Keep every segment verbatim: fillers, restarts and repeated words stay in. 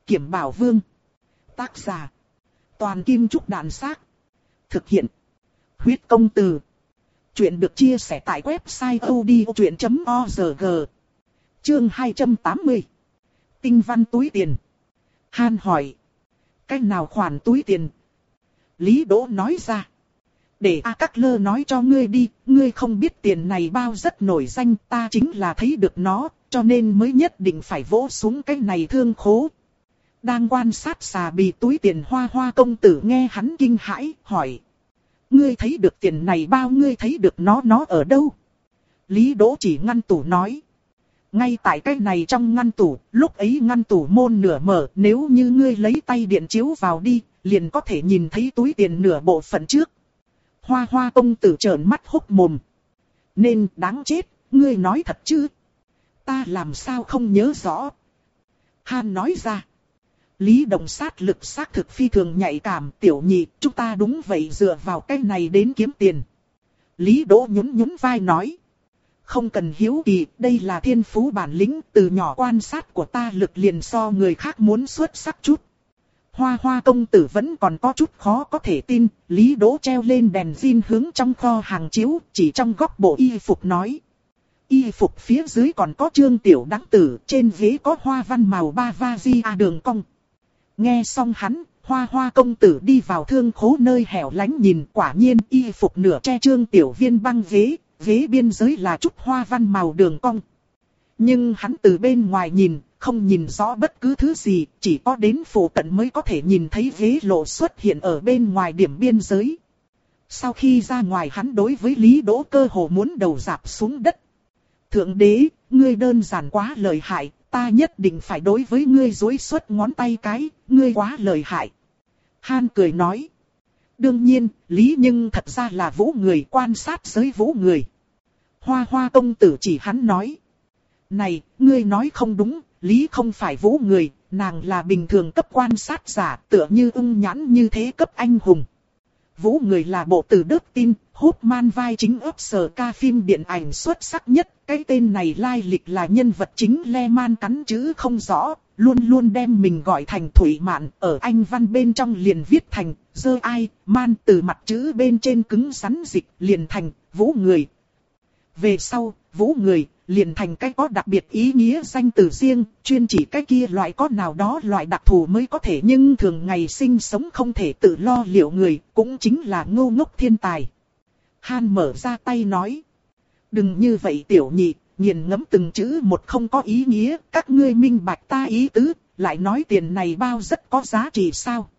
Kiểm Bảo Vương. Tác giả. Toàn Kim Trúc Đàn Xác. Thực hiện. Huyết Công Từ. Chuyện được chia sẻ tại website odchuyện chấm org. Chương hai trăm tám mươi. Tinh văn túi tiền. Han hỏi. Cách nào khoản túi tiền? Lý Đỗ nói ra. Để A Các Lơ nói cho ngươi đi, ngươi không biết tiền này bao rất nổi danh, ta chính là thấy được nó, cho nên mới nhất định phải vỗ xuống cái này thương khố. Đang quan sát xà bì túi tiền Hoa Hoa công tử nghe hắn kinh hãi, hỏi. Ngươi thấy được tiền này bao, ngươi thấy được nó nó ở đâu? Lý Đỗ chỉ ngăn tủ nói. Ngay tại cái này trong ngăn tủ, lúc ấy ngăn tủ môn nửa mở, nếu như ngươi lấy tay điện chiếu vào đi, liền có thể nhìn thấy túi tiền nửa bộ phận trước. Hoa Hoa công tử trợn mắt hốc mồm. Nên đáng chết, ngươi nói thật chứ? Ta làm sao không nhớ rõ? Han nói ra. Lý Đồng sát lực xác thực phi thường nhạy cảm, tiểu nhị, chúng ta đúng vậy dựa vào cái này đến kiếm tiền. Lý Đỗ nhún nhún vai nói. Không cần hiếu kỳ, đây là thiên phú bản lĩnh, từ nhỏ quan sát của ta lực liền so người khác muốn xuất sắc chút. Hoa Hoa công tử vẫn còn có chút khó có thể tin, Lý Đỗ treo lên đèn zin hướng trong kho hàng chiếu, chỉ trong góc bộ y phục nói. Y phục phía dưới còn có Trương Tiểu Đăng Tử, trên ghế có hoa văn màu ba va di a đường cong. Nghe xong hắn, Hoa Hoa công tử đi vào thương khố nơi hẻo lánh nhìn, quả nhiên y phục nửa che Trương Tiểu Viên băng ghế, ghế biên giới là chút hoa văn màu đường cong. Nhưng hắn từ bên ngoài nhìn, không nhìn rõ bất cứ thứ gì, chỉ có đến phủ cận mới có thể nhìn thấy ghế lộ xuất hiện ở bên ngoài điểm biên giới. Sau khi ra ngoài hắn đối với Lý Đỗ cơ hồ muốn đầu rạp xuống đất. Thượng đế, ngươi đơn giản quá lợi hại, ta nhất định phải đối với ngươi duỗi xuất ngón tay cái, ngươi quá lợi hại. Han cười nói. Đương nhiên, Lý nhưng thật ra là vũ người, quan sát giới vũ người. Hoa Hoa công tử chỉ hắn nói. Này, ngươi nói không đúng, Lý không phải vũ người, nàng là bình thường cấp quan sát giả, tựa như ưng nhãn như thế cấp anh hùng. Vũ người là bộ từ Đức Tin, hút man vai chính ấp sở ca phim điện ảnh xuất sắc nhất. Cái tên này lai lịch là nhân vật chính Le Man cắn chữ không rõ, luôn luôn đem mình gọi thành Thủy Mạn, ở Anh văn bên trong liền viết thành, dơ ai, man từ mặt chữ bên trên cứng rắn dịch, liền thành, vũ người. Về sau, vũ người, liền thành cái có đặc biệt ý nghĩa danh từ riêng, chuyên chỉ cái kia loại có nào đó loại đặc thù mới có thể nhưng thường ngày sinh sống không thể tự lo liệu người, cũng chính là ngô ngốc thiên tài. Han mở ra tay nói. Đừng như vậy tiểu nhị, nghiền ngẫm từng chữ một không có ý nghĩa, các ngươi minh bạch ta ý tứ, lại nói tiền này bao rất có giá trị sao.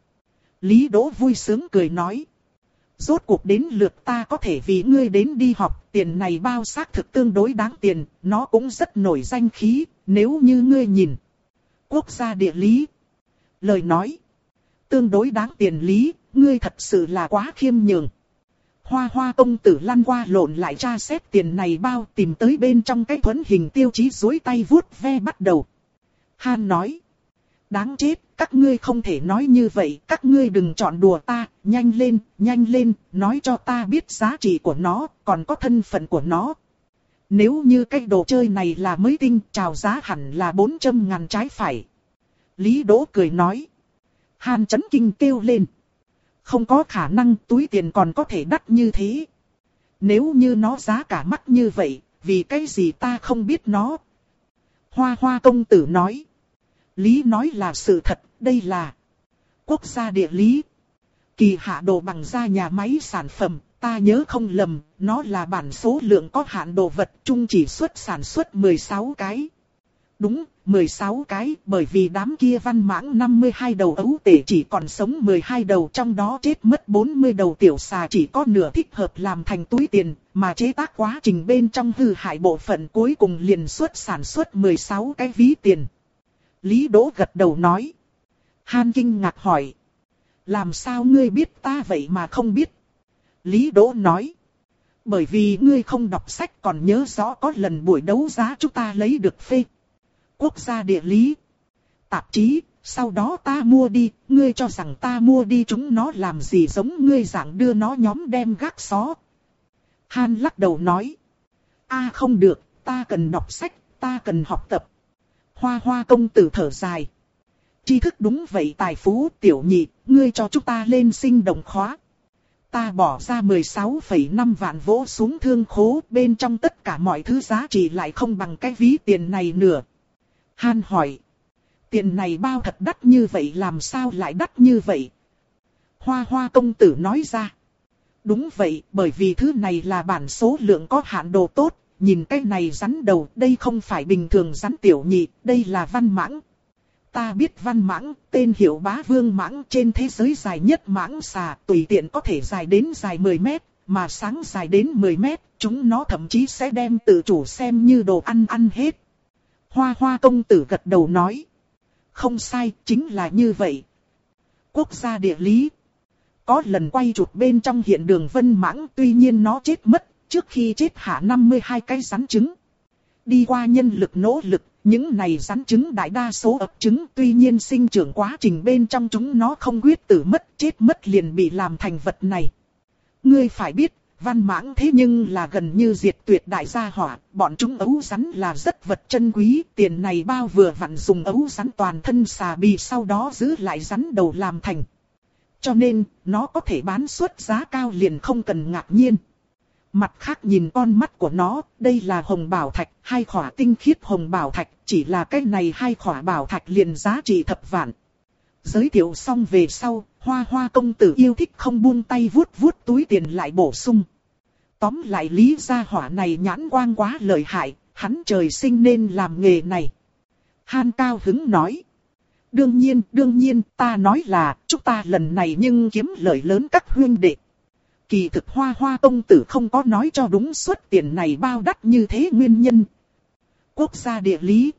Lý Đỗ vui sướng cười nói. Rốt cuộc đến lượt ta có thể vì ngươi đến đi học, tiền này bao xác thực tương đối đáng tiền, nó cũng rất nổi danh khí, nếu như ngươi nhìn. Quốc gia địa lý. Lời nói. Tương đối đáng tiền Lý, ngươi thật sự là quá khiêm nhường. Hoa Hoa công tử lăn qua lộn lại tra xét tiền này bao, tìm tới bên trong cái thuẫn hình tiêu chí duỗi tay vuốt ve bắt đầu. Han nói. Đáng chết, các ngươi không thể nói như vậy, các ngươi đừng chọn đùa ta, nhanh lên, nhanh lên, nói cho ta biết giá trị của nó, còn có thân phận của nó. Nếu như cái đồ chơi này là mới tinh, chào giá hẳn là bốn trăm ngàn trái phải. Lý Đỗ cười nói. Han chấn kinh kêu lên. Không có khả năng túi tiền còn có thể đắt như thế. Nếu như nó giá cả mắc như vậy, vì cái gì ta không biết nó. Hoa Hoa công tử nói. Lý nói là sự thật, đây là quốc gia địa lý. Kỳ hạ đồ bằng da nhà máy sản phẩm, ta nhớ không lầm, nó là bản số lượng có hạn đồ vật, chung chỉ xuất sản xuất mười sáu cái. Đúng, mười sáu cái, bởi vì đám kia văn mãng năm mươi hai đầu ấu tể chỉ còn sống mười hai đầu, trong đó chết mất bốn mươi đầu tiểu xà chỉ có nửa thích hợp làm thành túi tiền, mà chế tác quá trình bên trong hư hại bộ phận cuối cùng liền xuất sản xuất mười sáu cái ví tiền. Lý Đỗ gật đầu nói. Han kinh ngạc hỏi. Làm sao ngươi biết ta vậy mà không biết? Lý Đỗ nói. Bởi vì ngươi không đọc sách còn nhớ rõ có lần buổi đấu giá chúng ta lấy được phê. Quốc gia địa lý. Tạp chí, sau đó ta mua đi, ngươi cho rằng ta mua đi chúng nó làm gì giống ngươi dạng đưa nó nhóm đem gác xó. Han lắc đầu nói. A không được, ta cần đọc sách, ta cần học tập. Hoa Hoa công tử thở dài. tri thức đúng vậy tài phú. Tiểu nhị, ngươi cho chúng ta lên sinh động khóa. Ta bỏ ra mười sáu phẩy năm vạn vỗ xuống thương khố, bên trong tất cả mọi thứ giá trị lại không bằng cái ví tiền này nửa. Han hỏi. Tiền này bao thật đắt như vậy, làm sao lại đắt như vậy? Hoa Hoa công tử nói ra. Đúng vậy, bởi vì thứ này là bản số lượng có hạn đồ tốt. Nhìn cái này rắn đầu, đây không phải bình thường rắn. Tiểu nhị, đây là văn mãng. Ta biết văn mãng, tên hiệu bá vương mãng, trên thế giới dài nhất mãng xà, tùy tiện có thể dài đến dài mười mét, mà sáng dài đến mười mét, chúng nó thậm chí sẽ đem tự chủ xem như đồ ăn ăn hết. Hoa Hoa công tử gật đầu nói. Không sai, chính là như vậy. Quốc gia địa lý. Có lần quay chụp bên trong hiện đường vân mãng, tuy nhiên nó chết mất, trước khi chết hạ năm mươi hai cái rắn trứng. Đi qua nhân lực nỗ lực, những này rắn trứng đại đa số ấp trứng, tuy nhiên sinh trưởng quá trình bên trong chúng nó không quyết tử mất, chết mất liền bị làm thành vật này. Ngươi phải biết, văn mãng thế nhưng là gần như diệt tuyệt đại gia hỏa, bọn chúng ấu rắn là rất vật chân quý, tiền này bao vừa vặn dùng ấu rắn toàn thân xà bì sau đó giữ lại rắn đầu làm thành. Cho nên, nó có thể bán suất giá cao liền không cần ngạc nhiên. Mặt khác nhìn con mắt của nó, đây là hồng bảo thạch, hai khỏa tinh khiết hồng bảo thạch, chỉ là cái này hai khỏa bảo thạch liền giá trị thập vạn. Giới thiệu xong về sau, Hoa Hoa công tử yêu thích không buông tay vuốt vuốt túi tiền lại bổ sung. Tóm lại lý gia hỏa này nhãn quang quá lợi hại, hắn trời sinh nên làm nghề này. Han cao hứng nói. Đương nhiên, đương nhiên, ta nói là, chúng ta lần này nhưng kiếm lợi lớn các huynh đệ. Kỳ thực Hoa Hoa công tử không có nói cho đúng suất tiền này bao đắt như thế nguyên nhân. Quốc gia địa lý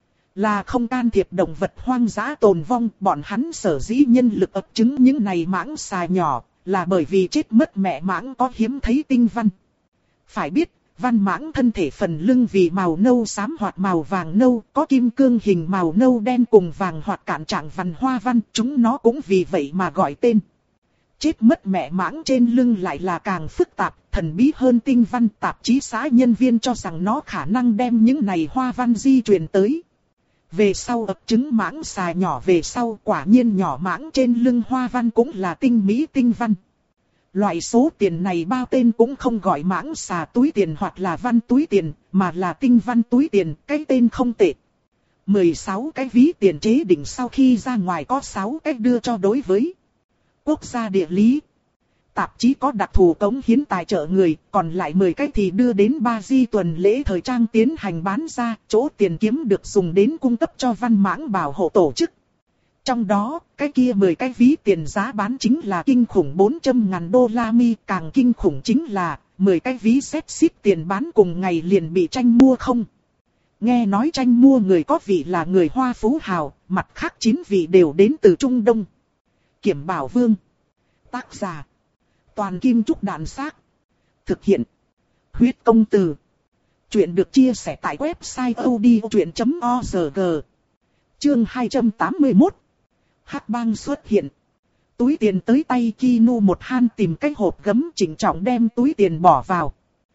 là không can thiệp động vật hoang dã tồn vong, bọn hắn sở dĩ nhân lực ấp trứng những này mãng xà nhỏ, là bởi vì chết mất mẹ mãng có hiếm thấy tinh văn. Phải biết, văn mãng thân thể phần lưng vì màu nâu xám hoặc màu vàng nâu, có kim cương hình màu nâu đen cùng vàng hoặc cản trạng vằn hoa văn, chúng nó cũng vì vậy mà gọi tên. Chết mất mẹ mãng trên lưng lại là càng phức tạp, thần bí hơn tinh văn. Tạp chí xã nhân viên cho rằng nó khả năng đem những này hoa văn di truyền tới. Về sau ấp trứng mãng xà nhỏ về sau, quả nhiên nhỏ mãng trên lưng hoa văn cũng là tinh mỹ tinh văn. Loại số tiền này bao tên cũng không gọi mãng xà túi tiền hoặc là văn túi tiền, mà là tinh văn túi tiền, cái tên không tệ. mười sáu cái ví tiền chế định sau khi ra ngoài có sáu cái đưa cho đối với quốc gia địa lý. Tạp chí có đặc thù cống hiến tài trợ người, còn lại mười cái thì đưa đến ba di tuần lễ thời trang tiến hành bán ra, chỗ tiền kiếm được dùng đến cung cấp cho văn mãng bảo hộ tổ chức. Trong đó, cái kia mười cái ví tiền giá bán chính là kinh khủng bốn trăm ngàn đô la Mi, càng kinh khủng chính là mười cái ví xét ship tiền bán cùng ngày liền bị tranh mua không. Nghe nói tranh mua người có vị là người Hoa phú hào, mặt khác chín vị đều đến từ Trung Đông. Kiểm Bảo Vương. Tác giả Toàn Kim Trúc Đạn Xác. Thực hiện Huyết Công Từ. Chuyện được chia sẻ tại website odchuyện chấm org. Chương hai trăm tám mươi mốt. Hắc bang xuất hiện. Túi tiền tới tay Kinu một Han tìm cái hộp gấm chỉnh trọng đem túi tiền bỏ vào.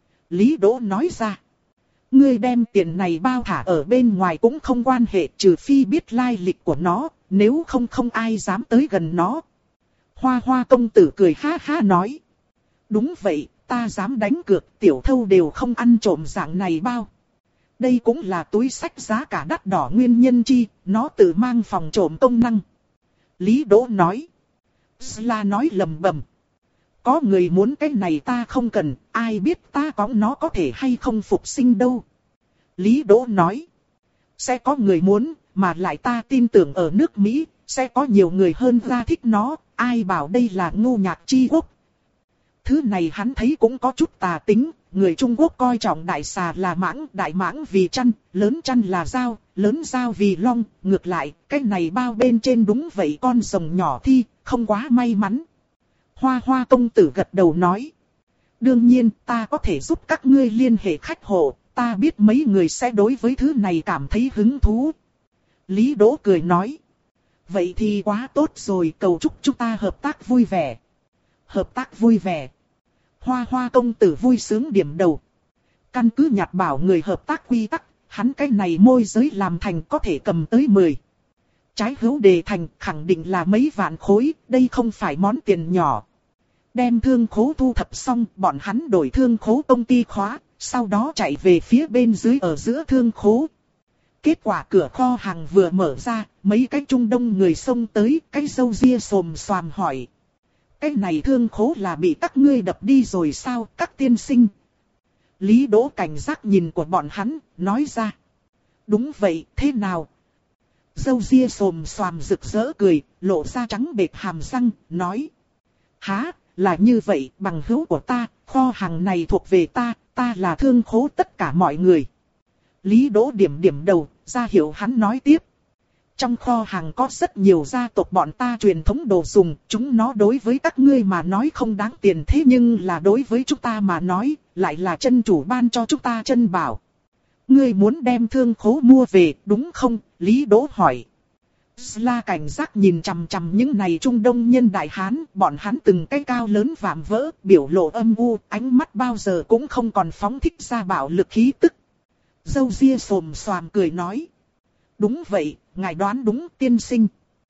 Lý Đỗ nói ra. Ngươi đem tiền này bao thả ở bên ngoài cũng không quan hệ, trừ phi biết lai lịch của nó, nếu không không ai dám tới gần nó. Hoa Hoa công tử cười ha ha nói. Đúng vậy, ta dám đánh cược, tiểu thâu đều không ăn trộm dạng này bao. Đây cũng là túi xách giá cả đắt đỏ nguyên nhân chi, nó tự mang phòng trộm công năng. Lý Đỗ nói. Sla nói lầm bầm. Có người muốn cái này ta không cần, ai biết ta có nó có thể hay không phục sinh đâu. Lý Đỗ nói. Sẽ có người muốn, mà lại ta tin tưởng ở nước Mỹ, sẽ có nhiều người hơn ra thích nó, ai bảo đây là ngu nhạc chi quốc. Thứ này hắn thấy cũng có chút tà tính, người Trung Quốc coi trọng đại xà là mãng, đại mãng vì chăn, lớn chăn là dao, lớn dao vì long, ngược lại, cái này bao bên trên đúng vậy con rồng nhỏ thi, không quá may mắn. Hoa Hoa công tử gật đầu nói. Đương nhiên, ta có thể giúp các ngươi liên hệ khách hộ, ta biết mấy người sẽ đối với thứ này cảm thấy hứng thú. Lý Đỗ cười nói. Vậy thì quá tốt rồi, cầu chúc chúng ta hợp tác vui vẻ. Hợp tác vui vẻ. Hoa Hoa công tử vui sướng điểm đầu. Căn cứ nhặt bảo người hợp tác quy tắc, hắn cái này môi giới làm thành có thể cầm tới mười. trái hữu đề thành khẳng định là mấy vạn khối, đây không phải món tiền nhỏ. Đem thương khố thu thập xong, bọn hắn đổi thương khố công ty khóa, sau đó chạy về phía bên dưới ở giữa thương khố. Kết quả cửa kho hàng vừa mở ra, mấy cái Trung Đông người xông tới, cái râu ria xồm xoàm hỏi. Cái này thương khố là bị các ngươi đập đi rồi sao, các tiên sinh? Lý Đỗ cảnh giác nhìn của bọn hắn, nói ra. Đúng vậy, thế nào? Râu ria xồm xoàm rực rỡ cười, lộ ra trắng bệt hàm răng, nói. Hả, là như vậy, bằng hữu của ta, kho hàng này thuộc về ta, ta là thương khố tất cả mọi người. Lý Đỗ điểm điểm đầu, ra hiệu hắn nói tiếp. Trong kho hàng có rất nhiều gia tộc bọn ta truyền thống đồ dùng, chúng nó đối với các ngươi mà nói không đáng tiền, thế nhưng là đối với chúng ta mà nói, lại là chân chủ ban cho chúng ta chân bảo. Ngươi muốn đem thương khố mua về, đúng không? Lý Đỗ hỏi. Sla cảnh giác nhìn chằm chằm những này Trung Đông nhân đại hán, bọn hắn từng cái cao lớn vạm vỡ, biểu lộ âm u, ánh mắt bao giờ cũng không còn phóng thích ra bạo lực khí tức. Râu ria xồm xoàm cười nói. Đúng vậy, ngài đoán đúng, tiên sinh.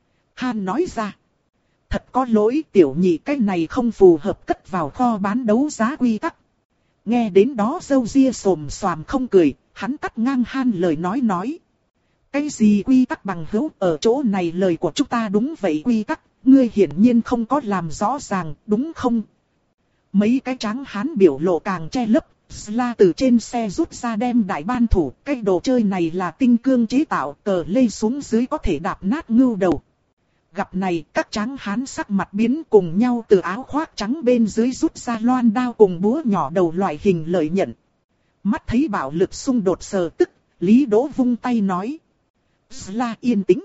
Han nói ra. Thật có lỗi, tiểu nhị, cái này không phù hợp cất vào kho bán đấu giá quy tắc. Nghe đến đó râu ria xồm xoàm không cười, hắn cắt ngang Han lời nói nói. Cái gì quy tắc bằng hữu, ở chỗ này lời của chúng ta đúng vậy quy tắc, ngươi hiển nhiên không có làm rõ ràng, đúng không? Mấy cái tráng hán biểu lộ càng che lấp, Sla từ trên xe rút ra đem đại ban thủ, cái đồ chơi này là tinh cương chế tạo, cờ lê xuống dưới có thể đạp nát ngưu đầu. Gặp này, các tráng hán sắc mặt biến cùng nhau từ áo khoác trắng bên dưới rút ra loan đao cùng búa nhỏ đầu loại hình lợi nhận. Mắt thấy bạo lực xung đột sờ tức, Lý Đỗ vung tay nói. Sla yên tĩnh.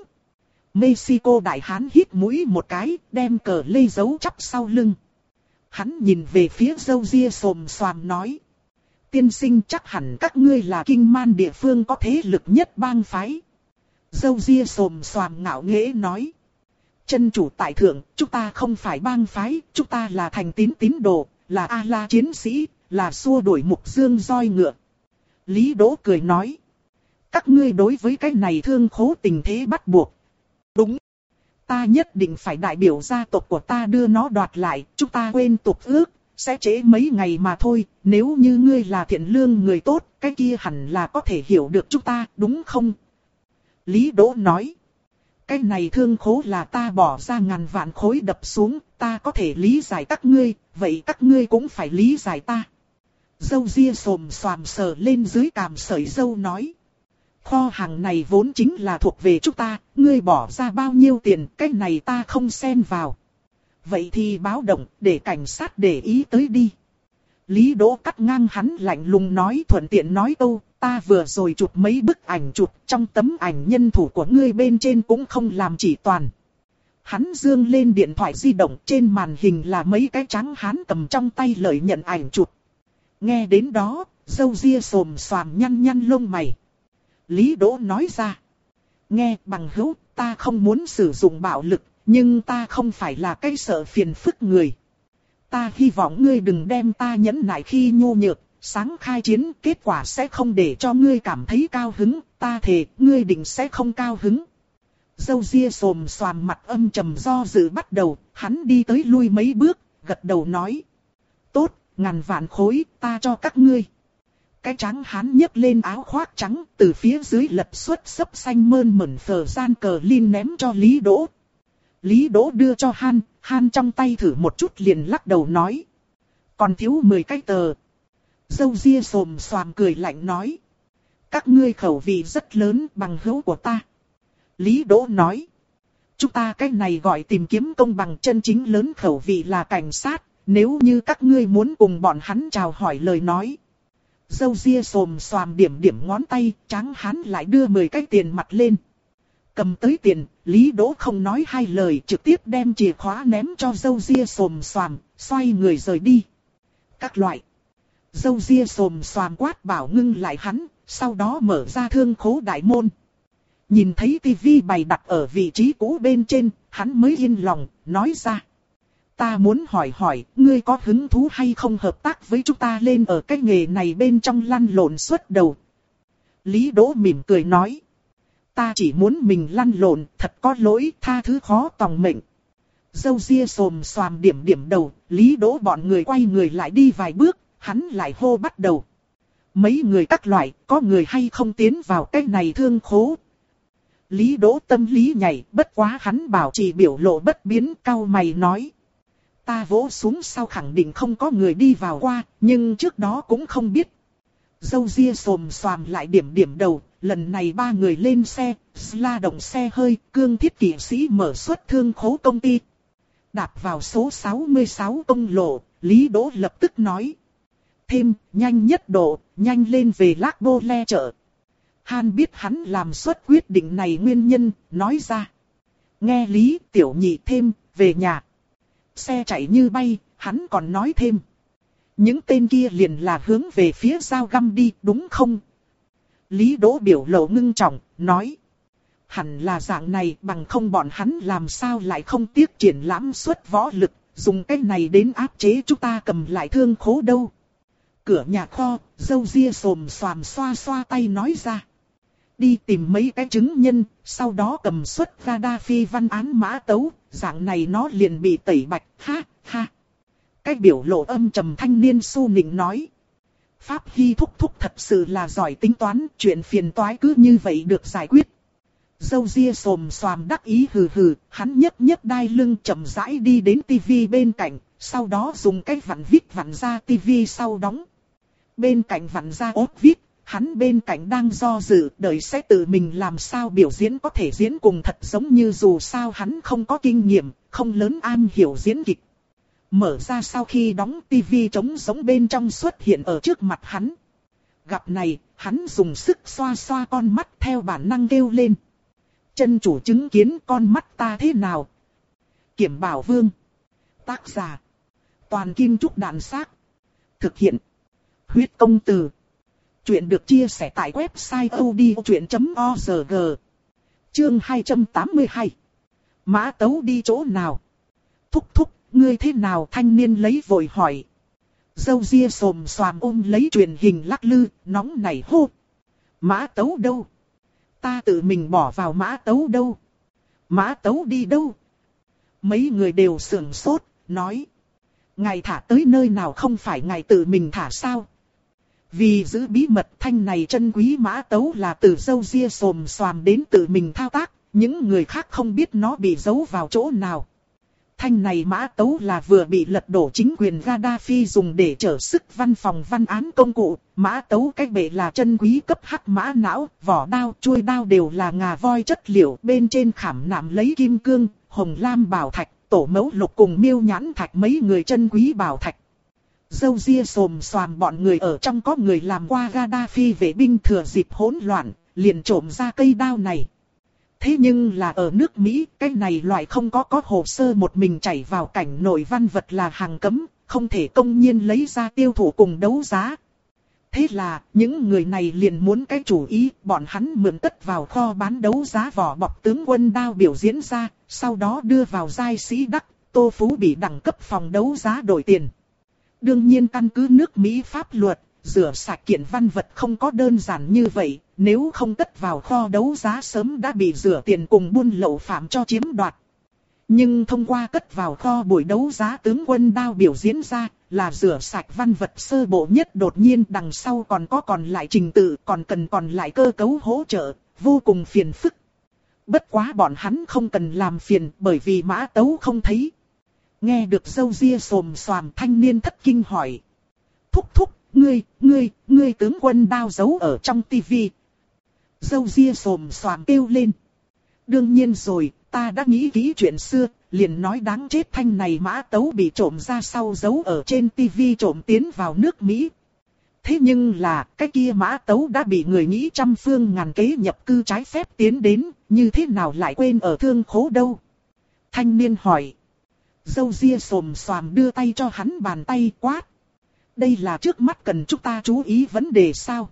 Mexico đại hán hít mũi một cái, đem cờ lê giấu chắp sau lưng. Hắn nhìn về phía râu ria xồm xoàm nói. Tiên sinh, chắc hẳn các ngươi là kinh man địa phương có thế lực nhất bang phái. Râu ria xồm xoàm ngạo nghễ nói. Chân chủ tại thượng, chúng ta không phải bang phái, chúng ta là thành tín tín đồ, là A-la chiến sĩ, là xua đuổi mục dương roi ngựa. Lý Đỗ cười nói. Các ngươi đối với cái này thương khố tình thế bắt buộc. Đúng. Ta nhất định phải đại biểu gia tộc của ta đưa nó đoạt lại, chúng ta quên tục ước, sẽ trễ mấy ngày mà thôi. Nếu như ngươi là thiện lương người tốt, cái kia hẳn là có thể hiểu được chúng ta, đúng không? Lý Đỗ nói. Cái này thương khố là ta bỏ ra ngàn vạn khối đập xuống, ta có thể lý giải các ngươi, vậy các ngươi cũng phải lý giải ta. Râu ria xồm xoàm sờ lên dưới cằm sợi râu nói. Kho hàng này vốn chính là thuộc về chúng ta, ngươi bỏ ra bao nhiêu tiền, cái này ta không xen vào. Vậy thì báo động, để cảnh sát để ý tới đi. Lý Đỗ cắt ngang hắn lạnh lùng nói, thuận tiện nói câu, ta vừa rồi chụp mấy bức ảnh chụp, trong tấm ảnh nhân thủ của ngươi bên trên cũng không làm chỉ toàn. Hắn dương lên điện thoại di động, trên màn hình là mấy cái trắng hán cầm trong tay lợi nhận ảnh chụp. Nghe đến đó, râu ria xồm xoàm nhăn nhăn lông mày. Lý Đỗ nói ra. Nghe bằng hữu, ta không muốn sử dụng bạo lực, nhưng ta không phải là cái sợ phiền phức người. Ta hy vọng ngươi đừng đem ta nhẫn nại khi nhu nhược, sáng khai chiến, kết quả sẽ không để cho ngươi cảm thấy cao hứng, ta thề, ngươi định sẽ không cao hứng. Râu ria xồm xoàm mặt âm trầm do dự bắt đầu, hắn đi tới lui mấy bước, gật đầu nói. Tốt, ngàn vạn khối, ta cho các ngươi. Cái trắng hán nhấc lên áo khoác trắng, từ phía dưới lật xuất sấp xanh mơn mởn phờ gian cờ lin ném cho Lý Đỗ. Lý Đỗ đưa cho Han, Han trong tay thử một chút liền lắc đầu nói. Còn thiếu mười cái tờ. Râu ria xồm xoàm cười lạnh nói. Các ngươi khẩu vị rất lớn, bằng hữu của ta. Lý Đỗ nói. Chúng ta cái này gọi tìm kiếm công bằng, chân chính lớn khẩu vị là cảnh sát, nếu như các ngươi muốn cùng bọn hắn chào hỏi lời nói. Râu ria xồm xoàm điểm điểm ngón tay, tráng hán lại đưa mười cái tiền mặt lên. Cầm tới tiền, Lý Đỗ không nói hai lời, trực tiếp đem chìa khóa ném cho râu ria xồm xoàm, xoay người rời đi. Các loại. Râu ria xồm xoàm quát bảo ngưng lại hắn, sau đó mở ra thương khố đại môn. Nhìn thấy tivi bày đặt ở vị trí cũ bên trên, hắn mới yên lòng, nói ra. Ta muốn hỏi hỏi, ngươi có hứng thú hay không hợp tác với chúng ta lên ở cái nghề này bên trong lăn lộn suốt đầu. Lý Đỗ mỉm cười nói. ta chỉ muốn mình lăn lộn, thật có lỗi, tha thứ khó tòng mệnh. Dâu ria xồm xoàm điểm điểm đầu, Lý Đỗ bọn người quay người lại đi vài bước, hắn lại hô bắt đầu. Mấy người các loại, có người hay không tiến vào cái này thương khố. Lý Đỗ tâm lý nhảy, bất quá hắn bảo trì biểu lộ bất biến, cau mày nói. Ta vỗ xuống sau khẳng định không có người đi vào qua, nhưng trước đó cũng không biết. Dâu ria xồm xoàm lại điểm điểm đầu, lần này ba người lên xe, la động xe hơi, cương thiết kỵ sĩ mở xuất thương khố công ty. Đạp vào số sáu mươi sáu công lộ, Lý Đỗ lập tức nói. Thêm, nhanh nhất độ, nhanh lên về Lác Bô Le chợ. Han biết hắn làm xuất quyết định này nguyên nhân, nói ra. Nghe Lý tiểu nhị thêm, về nhà. Xe chạy như bay, hắn còn nói thêm. Những tên kia liền là hướng về phía dao găm đi, đúng không? Lý Đỗ biểu lộ ngưng trọng, nói. Hẳn là dạng này, bằng không bọn hắn làm sao lại không tiếc triển lãm xuất võ lực, dùng cái này đến áp chế chúng ta cầm lại thương khố đâu. Cửa nhà kho, dâu ria xồm xoàm xoa xoa tay nói ra. Đi tìm mấy cái chứng nhân, sau đó cầm xuất Gaddafi văn án mã tấu, dạng này nó liền bị tẩy bạch, ha, ha. Cái biểu lộ âm trầm thanh niên su nịnh nói. Pháp Hy thúc thúc thật sự là giỏi tính toán, chuyện phiền toái cứ như vậy được giải quyết. Dâu ria xồm xoàm đắc ý hừ hừ, hắn nhấc nhấc đai lưng chậm rãi đi đến tivi bên cạnh, sau đó dùng cái vặn vít vặn ra tivi sau đóng. Bên cạnh vặn ra ốp vít, hắn bên cạnh đang do dự, đợi sẽ tự mình làm sao biểu diễn có thể diễn cùng thật giống như dù sao hắn không có kinh nghiệm, không lớn am hiểu diễn kịch. Mở ra sau khi đóng tivi trống giống bên trong xuất hiện ở trước mặt hắn. Gặp này, hắn dùng sức xoa xoa con mắt theo bản năng kêu lên. Chân chủ chứng kiến con mắt ta thế nào? Kiểm Bảo Vương. Tác giả. Toàn Kim Trúc Đàn Xác. Thực hiện. Huyết Công Từ. Chuyện được chia sẻ tại website odchuyện chấm org. Chương hai trăm tám mươi hai. Mã tấu đi chỗ nào? Thúc thúc, ngươi thế nào? Thanh niên lấy vội hỏi. Dâu ria xồm xoàm ôm lấy truyền hình lắc lư, nóng nảy hô. Mã tấu đâu? Ta tự mình bỏ vào mã tấu đâu? Mã tấu đi đâu? Mấy người đều sườn sốt, nói. Ngài thả tới nơi nào không phải ngài tự mình thả sao? Vì giữ bí mật thanh này chân quý mã tấu là từ dâu ria xồm xoàm đến tự mình thao tác, những người khác không biết nó bị giấu vào chỗ nào. Thanh này mã tấu là vừa bị lật đổ chính quyền Gaddafi dùng để trở sức văn phòng văn án công cụ. Mã tấu cách bệ là chân quý cấp hắc mã não, vỏ đao, chuôi đao đều là ngà voi chất liệu. Bên trên khảm nạm lấy kim cương, hồng lam bảo thạch, tổ mẫu lục cùng miêu nhãn thạch mấy người chân quý bảo thạch. Dâu ria xồm xoàm bọn người ở trong có người làm qua Gaddafi vệ binh thừa dịp hỗn loạn, liền trộm ra cây đao này. Thế nhưng là ở nước Mỹ, cái này loại không có có hồ sơ một mình chảy vào cảnh nội văn vật là hàng cấm, không thể công nhiên lấy ra tiêu thụ cùng đấu giá. Thế là, những người này liền muốn cái chủ ý, bọn hắn mượn tất vào kho bán đấu giá vỏ bọc tướng quân đao biểu diễn ra, sau đó đưa vào giai sĩ đắc, Tô Phú bị đẳng cấp phòng đấu giá đổi tiền. Đương nhiên căn cứ nước Mỹ pháp luật, rửa sạch kiện văn vật không có đơn giản như vậy, nếu không tất vào kho đấu giá sớm đã bị rửa tiền cùng buôn lậu phạm cho chiếm đoạt. Nhưng thông qua cất vào kho buổi đấu giá tướng quân đao biểu diễn ra, là rửa sạch văn vật sơ bộ nhất, đột nhiên đằng sau còn có còn lại trình tự, còn cần còn lại cơ cấu hỗ trợ, vô cùng phiền phức. Bất quá bọn hắn không cần làm phiền bởi vì mã tấu không thấy. Nghe được dâu ria xồm xoàm thanh niên thất kinh hỏi. Thúc thúc, ngươi, ngươi, ngươi tướng quân đao giấu ở trong tivi. Dâu ria xồm xoàm kêu lên. Đương nhiên rồi, ta đã nghĩ kỹ chuyện xưa, liền nói đáng chết thanh này mã tấu bị trộm ra sau giấu ở trên tivi trộm tiến vào nước Mỹ. Thế nhưng là, cái kia mã tấu đã bị người nghĩ trăm phương ngàn kế nhập cư trái phép tiến đến, như thế nào lại quên ở thương khố đâu? Thanh niên hỏi. Dâu ria xồm xoàm đưa tay cho hắn bàn tay quát. Đây là trước mắt cần chúng ta chú ý vấn đề sao?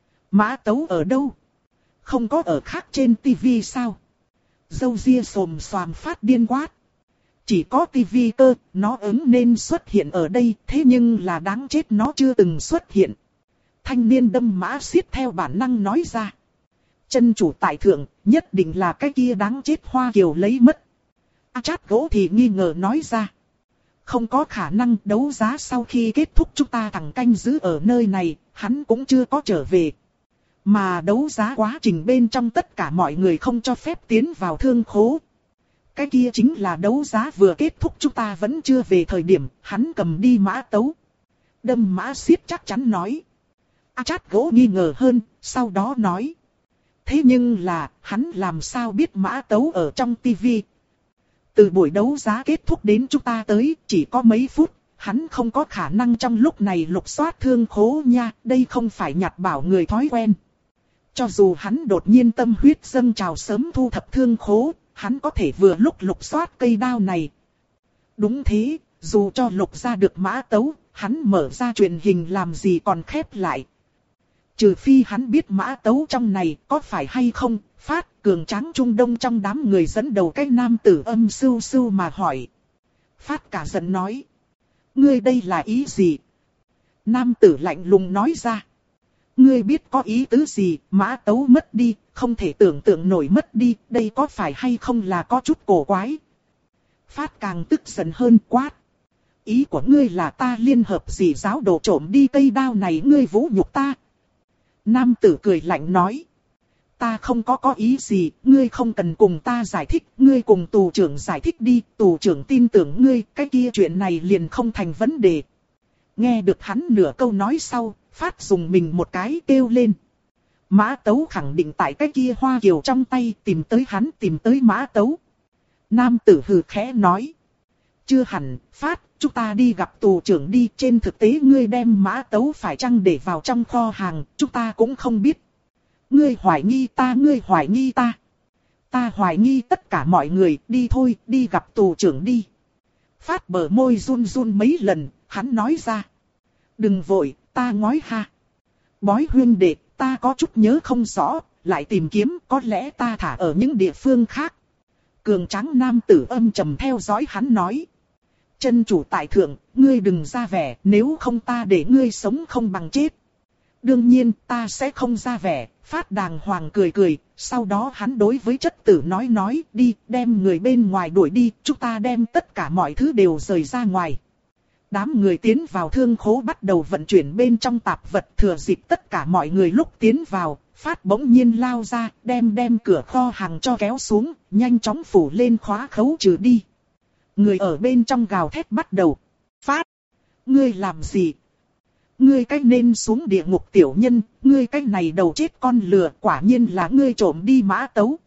Mã tấu ở đâu? Không có ở khác trên tivi sao? Dâu ria xồm xoàm phát điên quát. Chỉ có tivi cơ, nó ứng nên xuất hiện ở đây, thế nhưng là đáng chết nó chưa từng xuất hiện. Thanh niên đâm mã xiết theo bản năng nói ra. Chân chủ tại thượng, nhất định là cái kia đáng chết Hoa Kiều lấy mất. A Chát gỗ thì nghi ngờ nói ra. Không có khả năng, đấu giá sau khi kết thúc chúng ta thẳng canh giữ ở nơi này, hắn cũng chưa có trở về. Mà đấu giá quá trình bên trong tất cả mọi người không cho phép tiến vào thương khố. Cái kia chính là đấu giá vừa kết thúc chúng ta vẫn chưa về thời điểm, hắn cầm đi mã tấu. Đâm Mã Xiết chắc chắn nói. A Chát gỗ nghi ngờ hơn, sau đó nói. Thế nhưng là, hắn làm sao biết mã tấu ở trong tivi? Từ buổi đấu giá kết thúc đến chúng ta tới, chỉ có mấy phút, hắn không có khả năng trong lúc này lục soát thương khố nha, đây không phải nhặt bảo người thói quen. Cho dù hắn đột nhiên tâm huyết dâng trào sớm thu thập thương khố, hắn có thể vừa lúc lục soát cây đao này. Đúng thế, dù cho lục ra được mã tấu, hắn mở ra truyền hình làm gì còn khép lại. Trừ phi hắn biết mã tấu trong này có phải hay không, Phát cường tráng Trung Đông trong đám người dẫn đầu cái nam tử âm sưu sưu mà hỏi. Phát cả giận nói. Ngươi đây là ý gì? Nam tử lạnh lùng nói ra. Ngươi biết có ý tứ gì, mã tấu mất đi, không thể tưởng tượng nổi mất đi, đây có phải hay không là có chút cổ quái. Phát càng tức giận hơn quát. Ý của ngươi là ta liên hợp gì giáo đồ trộm đi cây đao này ngươi vũ nhục ta. Nam tử cười lạnh nói. Ta không có có ý gì, ngươi không cần cùng ta giải thích, ngươi cùng tù trưởng giải thích đi, tù trưởng tin tưởng ngươi, cái kia chuyện này liền không thành vấn đề. Nghe được hắn nửa câu nói sau, Phát dùng mình một cái kêu lên. Mã tấu khẳng định tại cái kia Hoa Kiều trong tay, tìm tới hắn tìm tới mã tấu. Nam tử hừ khẽ nói. Chưa hẳn, Phát, chúng ta đi gặp tù trưởng đi, trên thực tế ngươi đem mã tấu phải chăng để vào trong kho hàng, chúng ta cũng không biết. Ngươi hoài nghi ta, ngươi hoài nghi ta. Ta hoài nghi tất cả mọi người, đi thôi, đi gặp tù trưởng đi. Phát bờ môi run run mấy lần, hắn nói ra. Đừng vội, ta ngói ha. Bói huyên đệ, ta có chút nhớ không rõ, lại tìm kiếm, có lẽ ta thả ở những địa phương khác. Cường tráng nam tử âm trầm theo dõi hắn nói. Chân chủ tại thượng, ngươi đừng ra vẻ, nếu không ta để ngươi sống không bằng chết. Đương nhiên, ta sẽ không ra vẻ. Phát đàng hoàng cười cười, sau đó hắn đối với chất tử nói nói, đi, đem người bên ngoài đuổi đi, chúng ta đem tất cả mọi thứ đều rời ra ngoài. Đám người tiến vào thương khố bắt đầu vận chuyển bên trong tạp vật, thừa dịp tất cả mọi người lúc tiến vào, Phát bỗng nhiên lao ra, đem đem cửa kho hàng cho kéo xuống, nhanh chóng phủ lên khóa khấu trừ đi. Người ở bên trong gào thét bắt đầu. Phát! Ngươi làm gì? Ngươi cách nên xuống địa ngục tiểu nhân, ngươi cách này đầu chết con lừa, quả nhiên là ngươi trộm đi mã tấu.